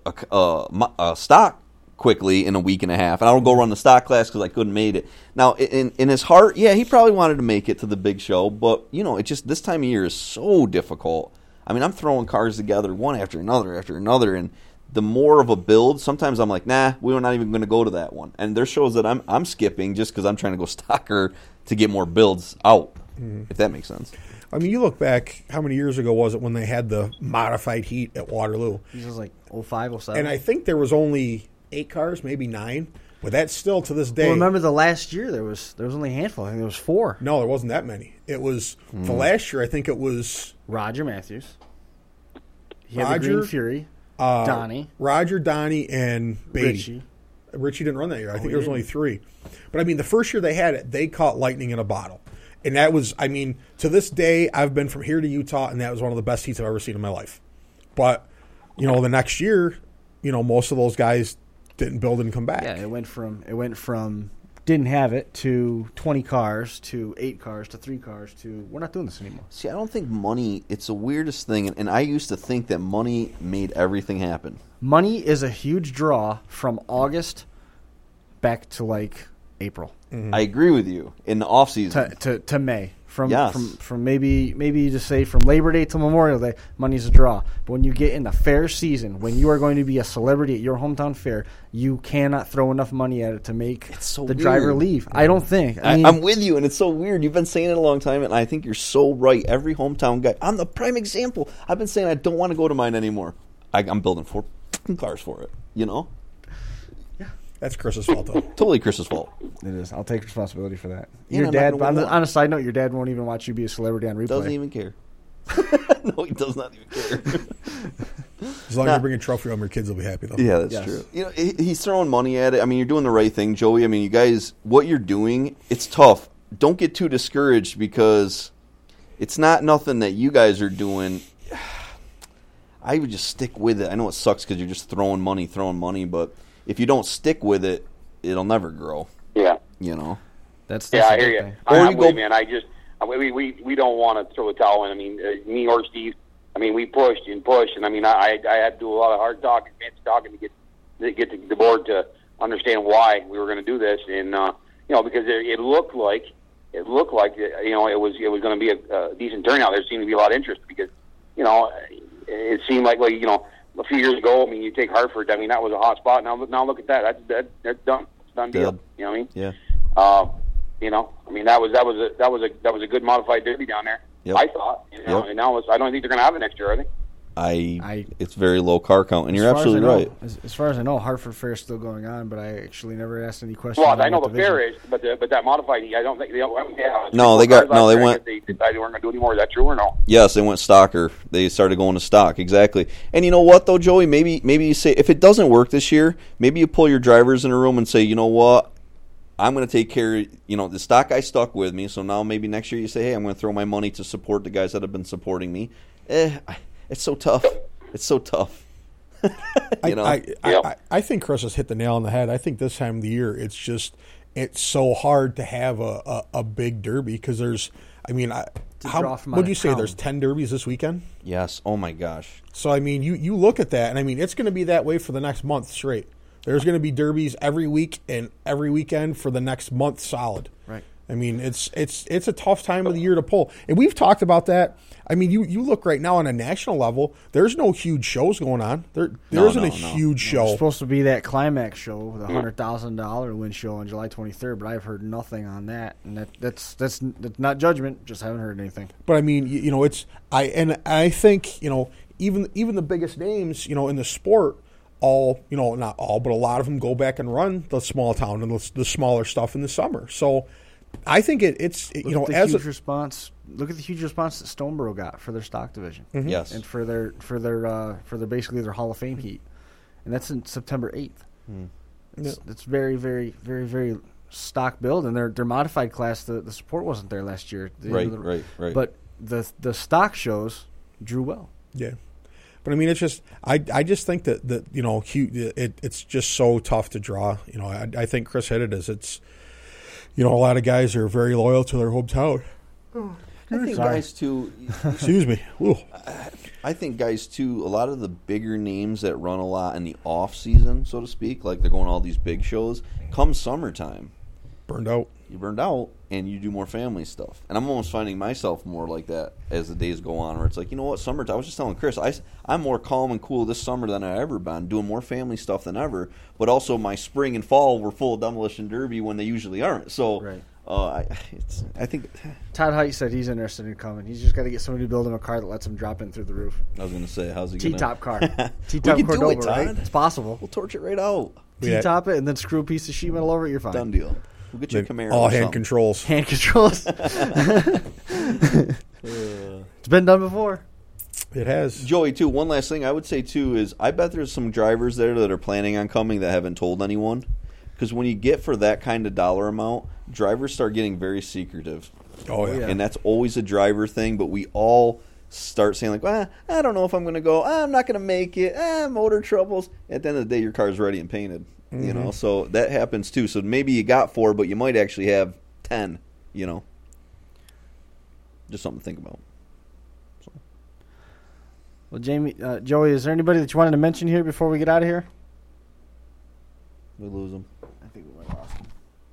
a stock quickly in a week and a half, and I'll go run the stock class because I couldn't make it. Now, in his heart, he probably wanted to make it to the big show, but it just this time of year is so difficult. I mean, I'm throwing cars together one after another, and the more of a build, sometimes I'm like, nah, we're not even going to go to that one. And there's shows that I'm skipping just because I'm trying to go stocker to get more builds out, if that makes sense. I mean, you look back, how many years ago was it when they had the modified heat at Waterloo? This was like 05, 07. And I think there was only 8 cars, maybe 9. But that's still to this day. Well, remember the last year there was only a handful. I think there was 4. No, there wasn't that many. It was the last year. I think it was Roger Matthews. He had the Green Fury. Donnie, Roger, Donnie, and Beatty. Richie didn't run that year. I think there was only 3. But I mean, the first year they had it, they caught lightning in a bottle. And that was, I mean, to this day, I've been from here to Utah, and that was one of the best heats I've ever seen in my life. But, the next year, most of those guys didn't build and come back. Yeah, it went from didn't have it to 20 cars to 8 cars to 3 cars to we're not doing this anymore. See, I don't think money, it's the weirdest thing, and I used to think that money made everything happen. Money is a huge draw from August back to like April. Mm-hmm. I agree with you. In the off season to May. From maybe you just say from Labor Day to Memorial Day, money's a draw. But when you get in the fair season, when you are going to be a celebrity at your hometown fair, you cannot throw enough money at it to make the driver leave. I don't think. I'm with you, and it's so weird. You've been saying it a long time, and I think you're so right. Every hometown guy, I'm the prime example. I've been saying I don't want to go to mine anymore. I'm building 4 cars for it, That's Chris's fault, though. Totally Chris's fault. It is. I'll take responsibility for that. Yeah, your dad, on a side note, your dad won't even watch you be a celebrity on replay. Doesn't even care. No, he does not even care. As long as you bring a trophy home, your kids will be happy, though. Yeah, that's true. He's throwing money at it. I mean, you're doing the right thing, Joey. I mean, you guys, what you're doing, it's tough. Don't get too discouraged because it's not nothing that you guys are doing. I would just stick with it. I know it sucks because you're just throwing money, but if you don't stick with it, it'll never grow. Yeah. You know? That's I a hear good you. thing. I'm with you, man. We don't want to throw a towel in. I mean, me or Steve, I mean, we pushed, and I mean, I had to do a lot of hard talking, fancy talking to get the board to understand why we were going to do this, and you know, because it looked like you know, it was going to be a decent turnout. There seemed to be a lot of interest because, you know, it seemed like you know, a few years ago, I mean, you take Hartford. I mean, that was a hot spot. Now look at that. That's done. It's done deal. You know what I mean? Yeah. You know, I mean, that was a good modified derby down there. Yep. I thought. You know, and now I don't think they're going to have it next year, are they? It's very low car count, and you're absolutely right. As far as I know, Hartford Fair is still going on, but I actually never asked any questions. Well, I know the fair is, but that modified, I don't think they don't. No, they went. They decided they weren't going to do anymore. Is that true or no? Yes, they went stocker. They started going to stock, exactly. And you know what, though, Joey? Maybe you say, if it doesn't work this year, maybe you pull your drivers in a room and say, you know what, I'm going to take care of, you know, the stock guy stuck with me, so now maybe next year you say, hey, I'm going to throw my money to support the guys that have been supporting me. It's so tough. It's so tough. You know? I think Chris has hit the nail on the head. I think this time of the year, it's so hard to have a big derby because there's, I mean, what do you say? There's 10 derbies this weekend? Yes. Oh, my gosh. So, I mean, you look at that, and I mean, it's going to be that way for the next month straight. There's going to be derbies every week and every weekend for the next month solid. Right. I mean, it's a tough time of the year to pull. And we've talked about that. I mean, you look right now on a national level, there's no huge shows going on. There isn't a huge show. It's supposed to be that climax show, the $100,000 win show on July 23rd, but I've heard nothing on that. And that's not judgment, just haven't heard anything. But I mean, you know, I think, you know, even the biggest names, you know, in the sport, all, you know, not all, but a lot of them go back and run the small town and the smaller stuff in the summer. So I think it's you know, as a response. Look at the huge response that Stoneboro got for their stock division. Mm-hmm. Yes, and for their basically their Hall of Fame heat, and that's in September 8th. It's very, very, very, very stock build, and their modified class. The support wasn't there last year. Right. But the stock shows drew well. Yeah. But I mean, it's just I just think that you know, it's just so tough to draw. You know, I think Chris hit it as it's, you know, a lot of guys are very loyal to their hometown. I think guys too. Excuse me. Ooh. I think guys too. A lot of the bigger names that run a lot in the off season, so to speak, like they're going to all these big shows. Come summertime, burned out. You burned out, and you do more family stuff. And I'm almost finding myself more like that as the days go on, where it's like, you know what, summertime. I was just telling Chris, I'm more calm and cool this summer than I've ever been, doing more family stuff than ever. But also, my spring and fall were full of Demolition Derby when they usually aren't. So, right. I think Todd Height said he's interested in coming. He's just got to get somebody to build him a car that lets him drop in through the roof. I was going to say, how's he going to... T-top car. T-top Cordova, right? It's possible. We'll torch it right out. T-top it and then screw a piece of sheet metal over it, you're fine. Done deal. We'll get you a Camaro. All hand controls. Hand controls. It's been done before. It has. Joey, too, one last thing I would say, too, is I bet there's some drivers there that are planning on coming that haven't told anyone. Because when you get for that kind of dollar amount, drivers start getting very secretive. Oh, yeah. And that's always a driver thing, but we all start saying, like, well, I don't know if I'm going to go. I'm not going to make it. Motor troubles. At the end of the day, your car's ready and painted. Mm-hmm. You know, so that happens, too. So maybe you got 4, but you might actually have 10, you know. Just something to think about. So. Well, Joey, is there anybody that you wanted to mention here before we get out of here? We lose him. I think we might have lost him.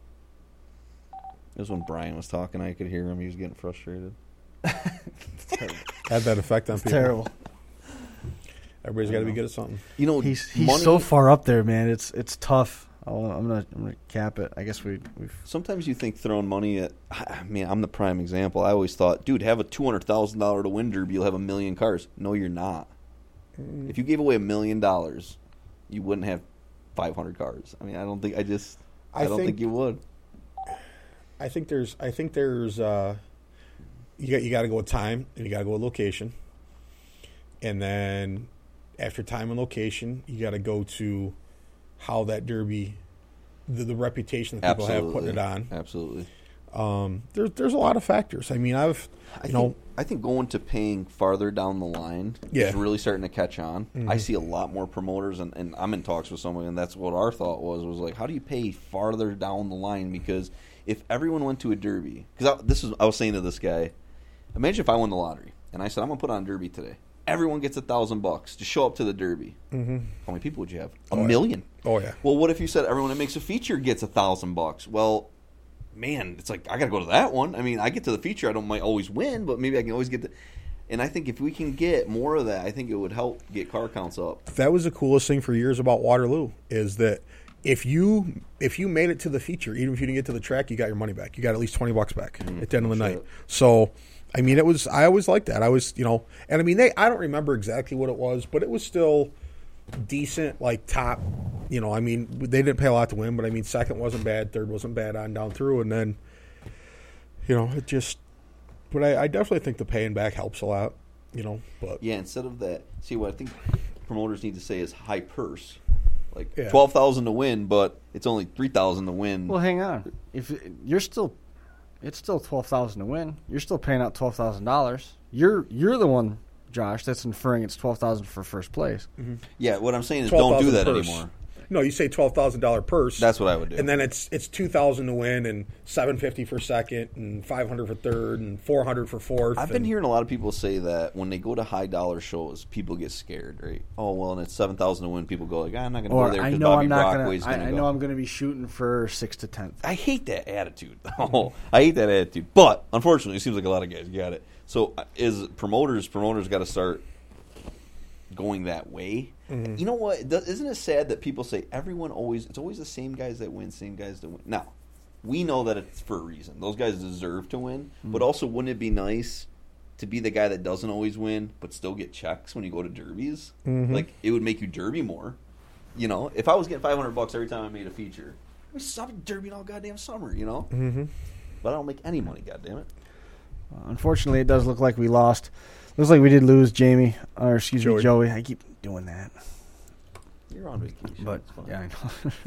It was when Brian was talking. I could hear him. He was getting frustrated. Had that effect on people. Terrible. Everybody's got to be good at something. You know, he's so far up there, man. It's tough. I'm gonna cap it. I guess we've. Sometimes you think throwing money at. I mean, I'm the prime example. I always thought, dude, have a $200,000 to win derby, you'll have 1 million cars. No, you're not. If you gave away $1 million, you wouldn't have 500 cars. I mean, I don't think you would. I think there's you got to go with time and you got to go with location, and then after time and location, you got to go to how that derby, the reputation that people have putting it on. Absolutely. There's a lot of factors. I mean, I think going to paying farther down the line is really starting to catch on. Mm-hmm. I see a lot more promoters, and I'm in talks with someone, and that's what our thought was like, how do you pay farther down the line? Because if everyone went to a derby, because I was saying to this guy, imagine if I won the lottery, and I said, I'm going to put on a derby today. Everyone gets $1,000 to show up to the derby. Mm-hmm. How many people would you have? A million. Oh, yeah. Well, what if you said everyone that makes a feature gets $1,000? Well, man, it's like I got to go to that one. I mean, I get to the feature, I might always win, but maybe I can always get the. And I think if we can get more of that, I think it would help get car counts up. That was the coolest thing for years about Waterloo is that if you made it to the feature, even if you didn't get to the track, you got your money back. You got at least $20 back at the end of the night. So, I mean, I always liked that. I was, and I mean, I don't remember exactly what it was, but it was still decent, like top. I mean, they didn't pay a lot to win, but I mean, second wasn't bad, third wasn't bad on down through, and then, it just. But I definitely think the paying back helps a lot, But yeah, instead of that, see what I think promoters need to say is high purse, like $12,000 to win, but it's only $3,000 to win. Well, hang on, if it's still $12,000 to win. You're still paying out $12,000. You're the one, Josh, that's inferring it's $12,000 for first place. Mm-hmm. Yeah, what I'm saying is don't do that purse. Anymore. No, you say $12,000 purse. That's what I would do. And then it's $2,000 to win, and $750 for second, and $500 for third, and $400 for fourth. I've been hearing a lot of people say that when they go to high dollar shows, people get scared, right? Oh well, and it's $7,000 to win. People go like, I'm not going to go there because Bobby Brockway's going to go. I know I'm going to be shooting for 6 to 10. I hate that attitude. I hate that attitude. But unfortunately, it seems like a lot of guys got it. So is promoters got to start going that way. Mm-hmm. You know what? Isn't it sad that people say it's always the same guys that win, same guys that win? Now, we know that it's for a reason. Those guys deserve to win. Mm-hmm. But also, wouldn't it be nice to be the guy that doesn't always win but still get checks when you go to derbies? Mm-hmm. Like, it would make you derby more. If I was getting $500 every time I made a feature, I'd be stopping derbying all goddamn summer, Mm-hmm. But I don't make any money, goddammit. Unfortunately, it does look like we lost. Looks like we did lose Joey. I keep doing that. You're on vacation. But yeah, I know.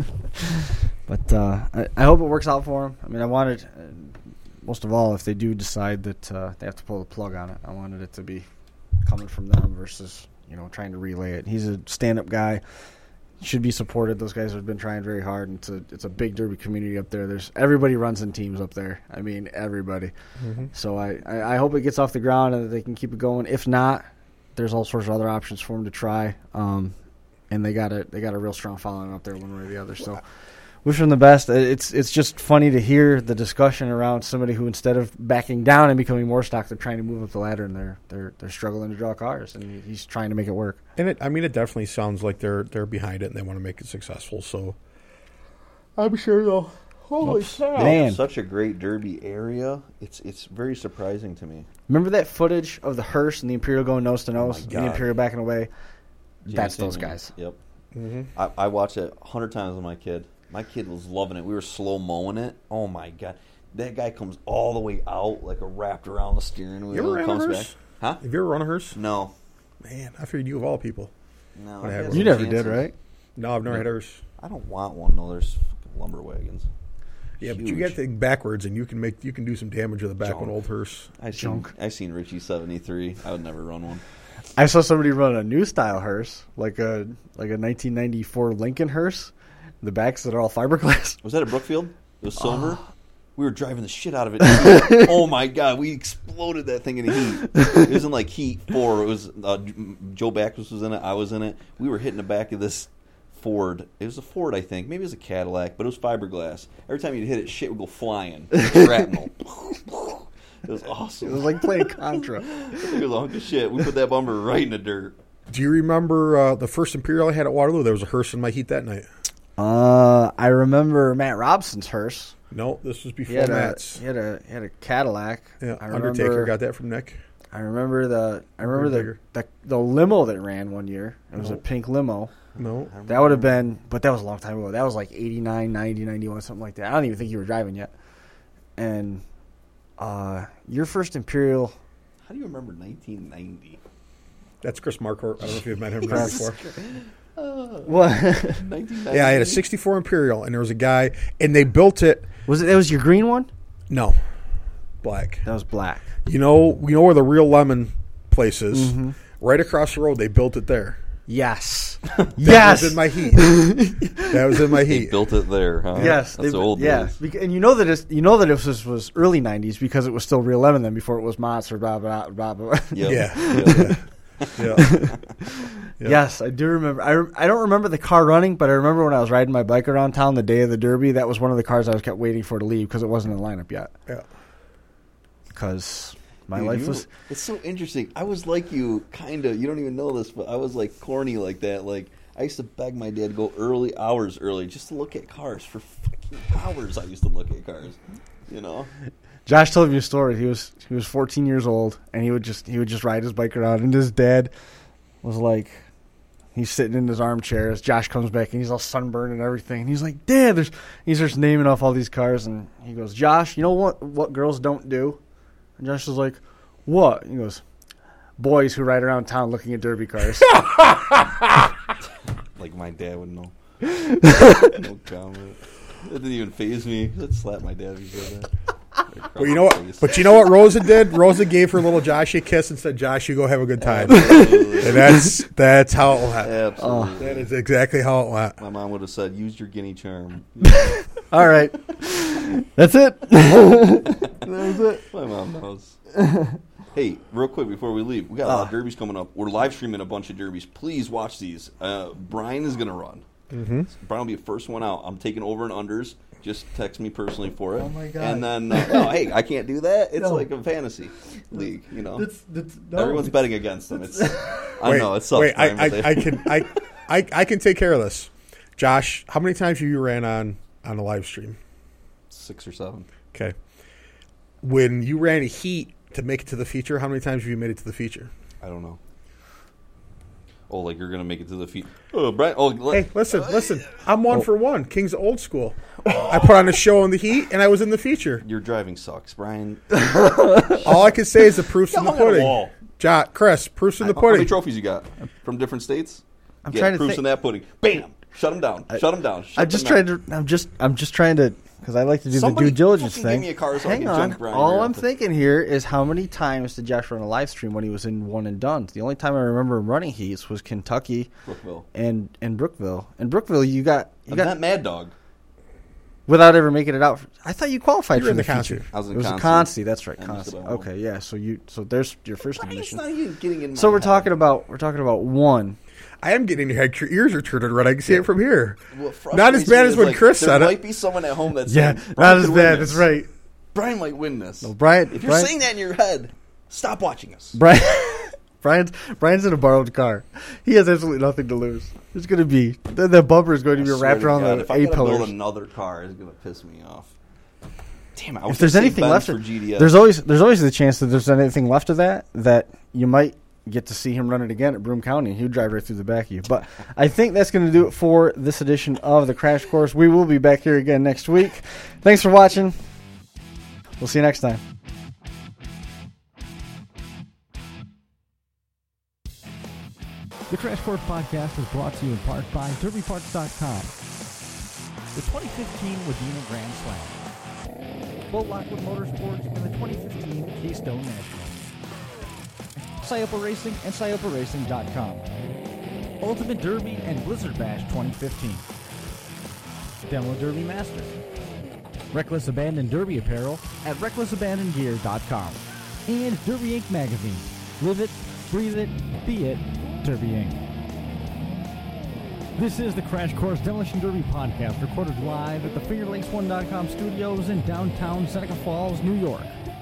But I hope it works out for him. I mean, I wanted, most of all, if they do decide that they have to pull the plug on it, I wanted it to be coming from them versus trying to relay it. He's a stand-up guy. Should be supported. Those guys have been trying very hard, and it's a big derby community up there. Everybody runs in teams up there. I mean, everybody. Mm-hmm. So I hope it gets off the ground and that they can keep it going. If not, there's all sorts of other options for them to try. And they got a real strong following up there one way or the other. So wish them the best. It's just funny to hear the discussion around somebody who, instead of backing down and becoming more stock, they're trying to move up the ladder, and they're struggling to draw cars, and he's trying to make it work. And it definitely sounds like they're behind it and they want to make it successful. So I'm sure they'll. Holy snap! Man, such a great derby area. It's very surprising to me. Remember that footage of the hearse and the Imperial going nose to nose, and the Imperial backing away? That's those guys. Yep. Mm-hmm. I watched it 100 times with my kid. My kid was loving it. We were slow mowing it. Oh my god, that guy comes all the way out like a wrapped around the steering wheel. You ever comes run a hearse? Back. Huh? Have you ever run a hearse? No. Man, I figured you of all people. No, you never did, right? No, I've never had a hearse. I don't want one. No, there's fucking lumber wagons. Yeah, huge. But you get the backwards, and you can do some damage with a back one old hearse. I seen Richie 73. I would never run one. I saw somebody run a new style hearse, like a 1994 Lincoln hearse. The backs that are all fiberglass. Was that at Brookfield? It was silver. We were driving the shit out of it. Oh my god, we exploded that thing in heat. It wasn't like Heat 4. It was Joe Backus was in it. I was in it. We were hitting the back of this Ford. It was a Ford, I think. Maybe it was a Cadillac, but it was fiberglass. Every time you'd hit it, shit would go flying. Shrapnel. It was awesome. It was like playing Contra. It was a hunk of shit. We put that bumper right in the dirt. Do you remember the first Imperial I had at Waterloo? There was a hearse in my heat that night. I remember Matt Robson's hearse. No, this was before Matt's. He had a Cadillac. Yeah, Undertaker got that from Nick. I remember the limo that ran one year. It was a pink limo. No. That would have been, but that was a long time ago. That was like 89, 90, 91, something like that. I don't even think you were driving yet. And your first Imperial. How do you remember 1990? That's Chris Marquardt. I don't know if you've met him before. What? Yeah, I had a 64 Imperial, and there was a guy, and they built it. That was your green one? No, black. That was black. You know where the Real Lemon place is? Mm-hmm. Right across the road. They built it there. Yes. That yes. was in my heat. That was in my They heat. built it there, huh? Yes. That's old yeah. days. And this was early 90s because it was still Real Lemon then before it was Monster, blah, blah, blah, blah. Yep. Yeah. Yeah. Yes, I do remember. I don't remember the car running, but I remember when I was riding my bike around town the day of the Derby, that was one of the cars I was kept waiting for to leave because it wasn't in the lineup yet. Yeah. Because my Dude, life was... It's so interesting. I was like you, kind of. You don't even know this, but I was like corny like that. Like, I used to beg my dad to go hours early, just to look at cars. For fucking hours I used to look at cars, you know? Josh told me a story. He was 14 years old, and he would just ride his bike around, and his dad was like... He's sitting in his armchair as Josh comes back, and he's all sunburned and everything. And he's like, Dad, he's just naming off all these cars. And he goes, Josh, you know what girls don't do? And Josh was like, what? He goes, boys who ride around town looking at Derby cars. Like my dad would know. No comment. It didn't even faze me. I'd slap my dad if he said that. But you know what? But you know what Rosa did? Rosa gave her little Josh a kiss and said, "Josh, you go have a good time." And that's how it went. Absolutely. That is exactly how it went. My mom would have said, "Use your guinea charm." All right, that's it. That was it. My mom knows. Hey, real quick before we leave, we got a lot of derbies coming up. We're live streaming a bunch of derbies. Please watch these. Brian is going to run. Mm-hmm. Brian will be the first one out. I'm taking over and unders. Just text me personally for it. Oh my God. And then, no, hey, I can't do that. It's like a fantasy league, you know. Everyone's betting against them. I know it sucks. Wait, Brian, I can take care of this. Josh, how many times have you ran on a live stream? 6 or 7. Okay. When you ran a heat to make it to the feature, how many times have you made it to the feature? I don't know. Oh, like you're gonna make it to the feet. Oh, Brian. Oh, hey, listen. I'm 1 for 1. King's old school. I put on a show in the heat, and I was in the feature. Your driving sucks, Brian. All I can say is the proof's in the pudding. Chris, proof's in the How many pudding. trophies you got from different states? I'm trying to proofs think. in that pudding. Bam! Shut them down. Shut them down. I'm just trying to, because I like to do Somebody the due diligence fucking thing. give me a car so I Hang can on. junk Brian All here I'm after. thinking here is how many times did Josh run a live stream when he was in one and done? The only time I remember him running heats was Kentucky, Brookville, and Brookville. In Brookville, you got that Mad Dog. without ever making it out. I thought you qualified You were for in the the feature. Consti. I was in It was a Consti. Consti. That's right, I missed Consti. it all. Okay, yeah. So there's your first Brian's admission. not even getting in. So my we're head. talking about one. I am getting your head. Your ears are turning red. I can see it from here. What Not as frustrates bad me as is, when like, Chris said there it. might be someone at home that's Yeah, saying, not Brian as could win bad. this. That's right. Brian might win this. No, Brian. If you're saying that in your head, stop watching us. Brian's in a borrowed car. He has absolutely nothing to lose. It's going to be the bumper is going to be I swear wrapped to around God, the if I A gotta build pillars. another car, it's gonna piss me off. Damn, I was If there's gonna say anything Benz left, for GDS. there's always the chance that there's anything left of that you might get to see him run it again at Broome County. He would drive right through the back of you. But I think that's going to do it for this edition of the Crash Course. We will be back here again next week. Thanks for watching. We'll see you next time. The Crash Course Podcast is brought to you in part by DerbyParts.com. The 2015 Wadena Grand Slam. Bull Lockwood Motorsports and the 2015 Keystone National. Scioppa Racing and ScioppaRacing.com. Ultimate Derby and Blizzard Bash 2015. Demo Derby Masters. Reckless Abandon Derby Apparel at RecklessAbandonGear.com. And Derby Inc. Magazine. Live it, breathe it, be it, Derby Inc. This is the Crash Course Demolition Derby podcast, recorded live at the FingerLinks1.com studios in downtown Seneca Falls, New York.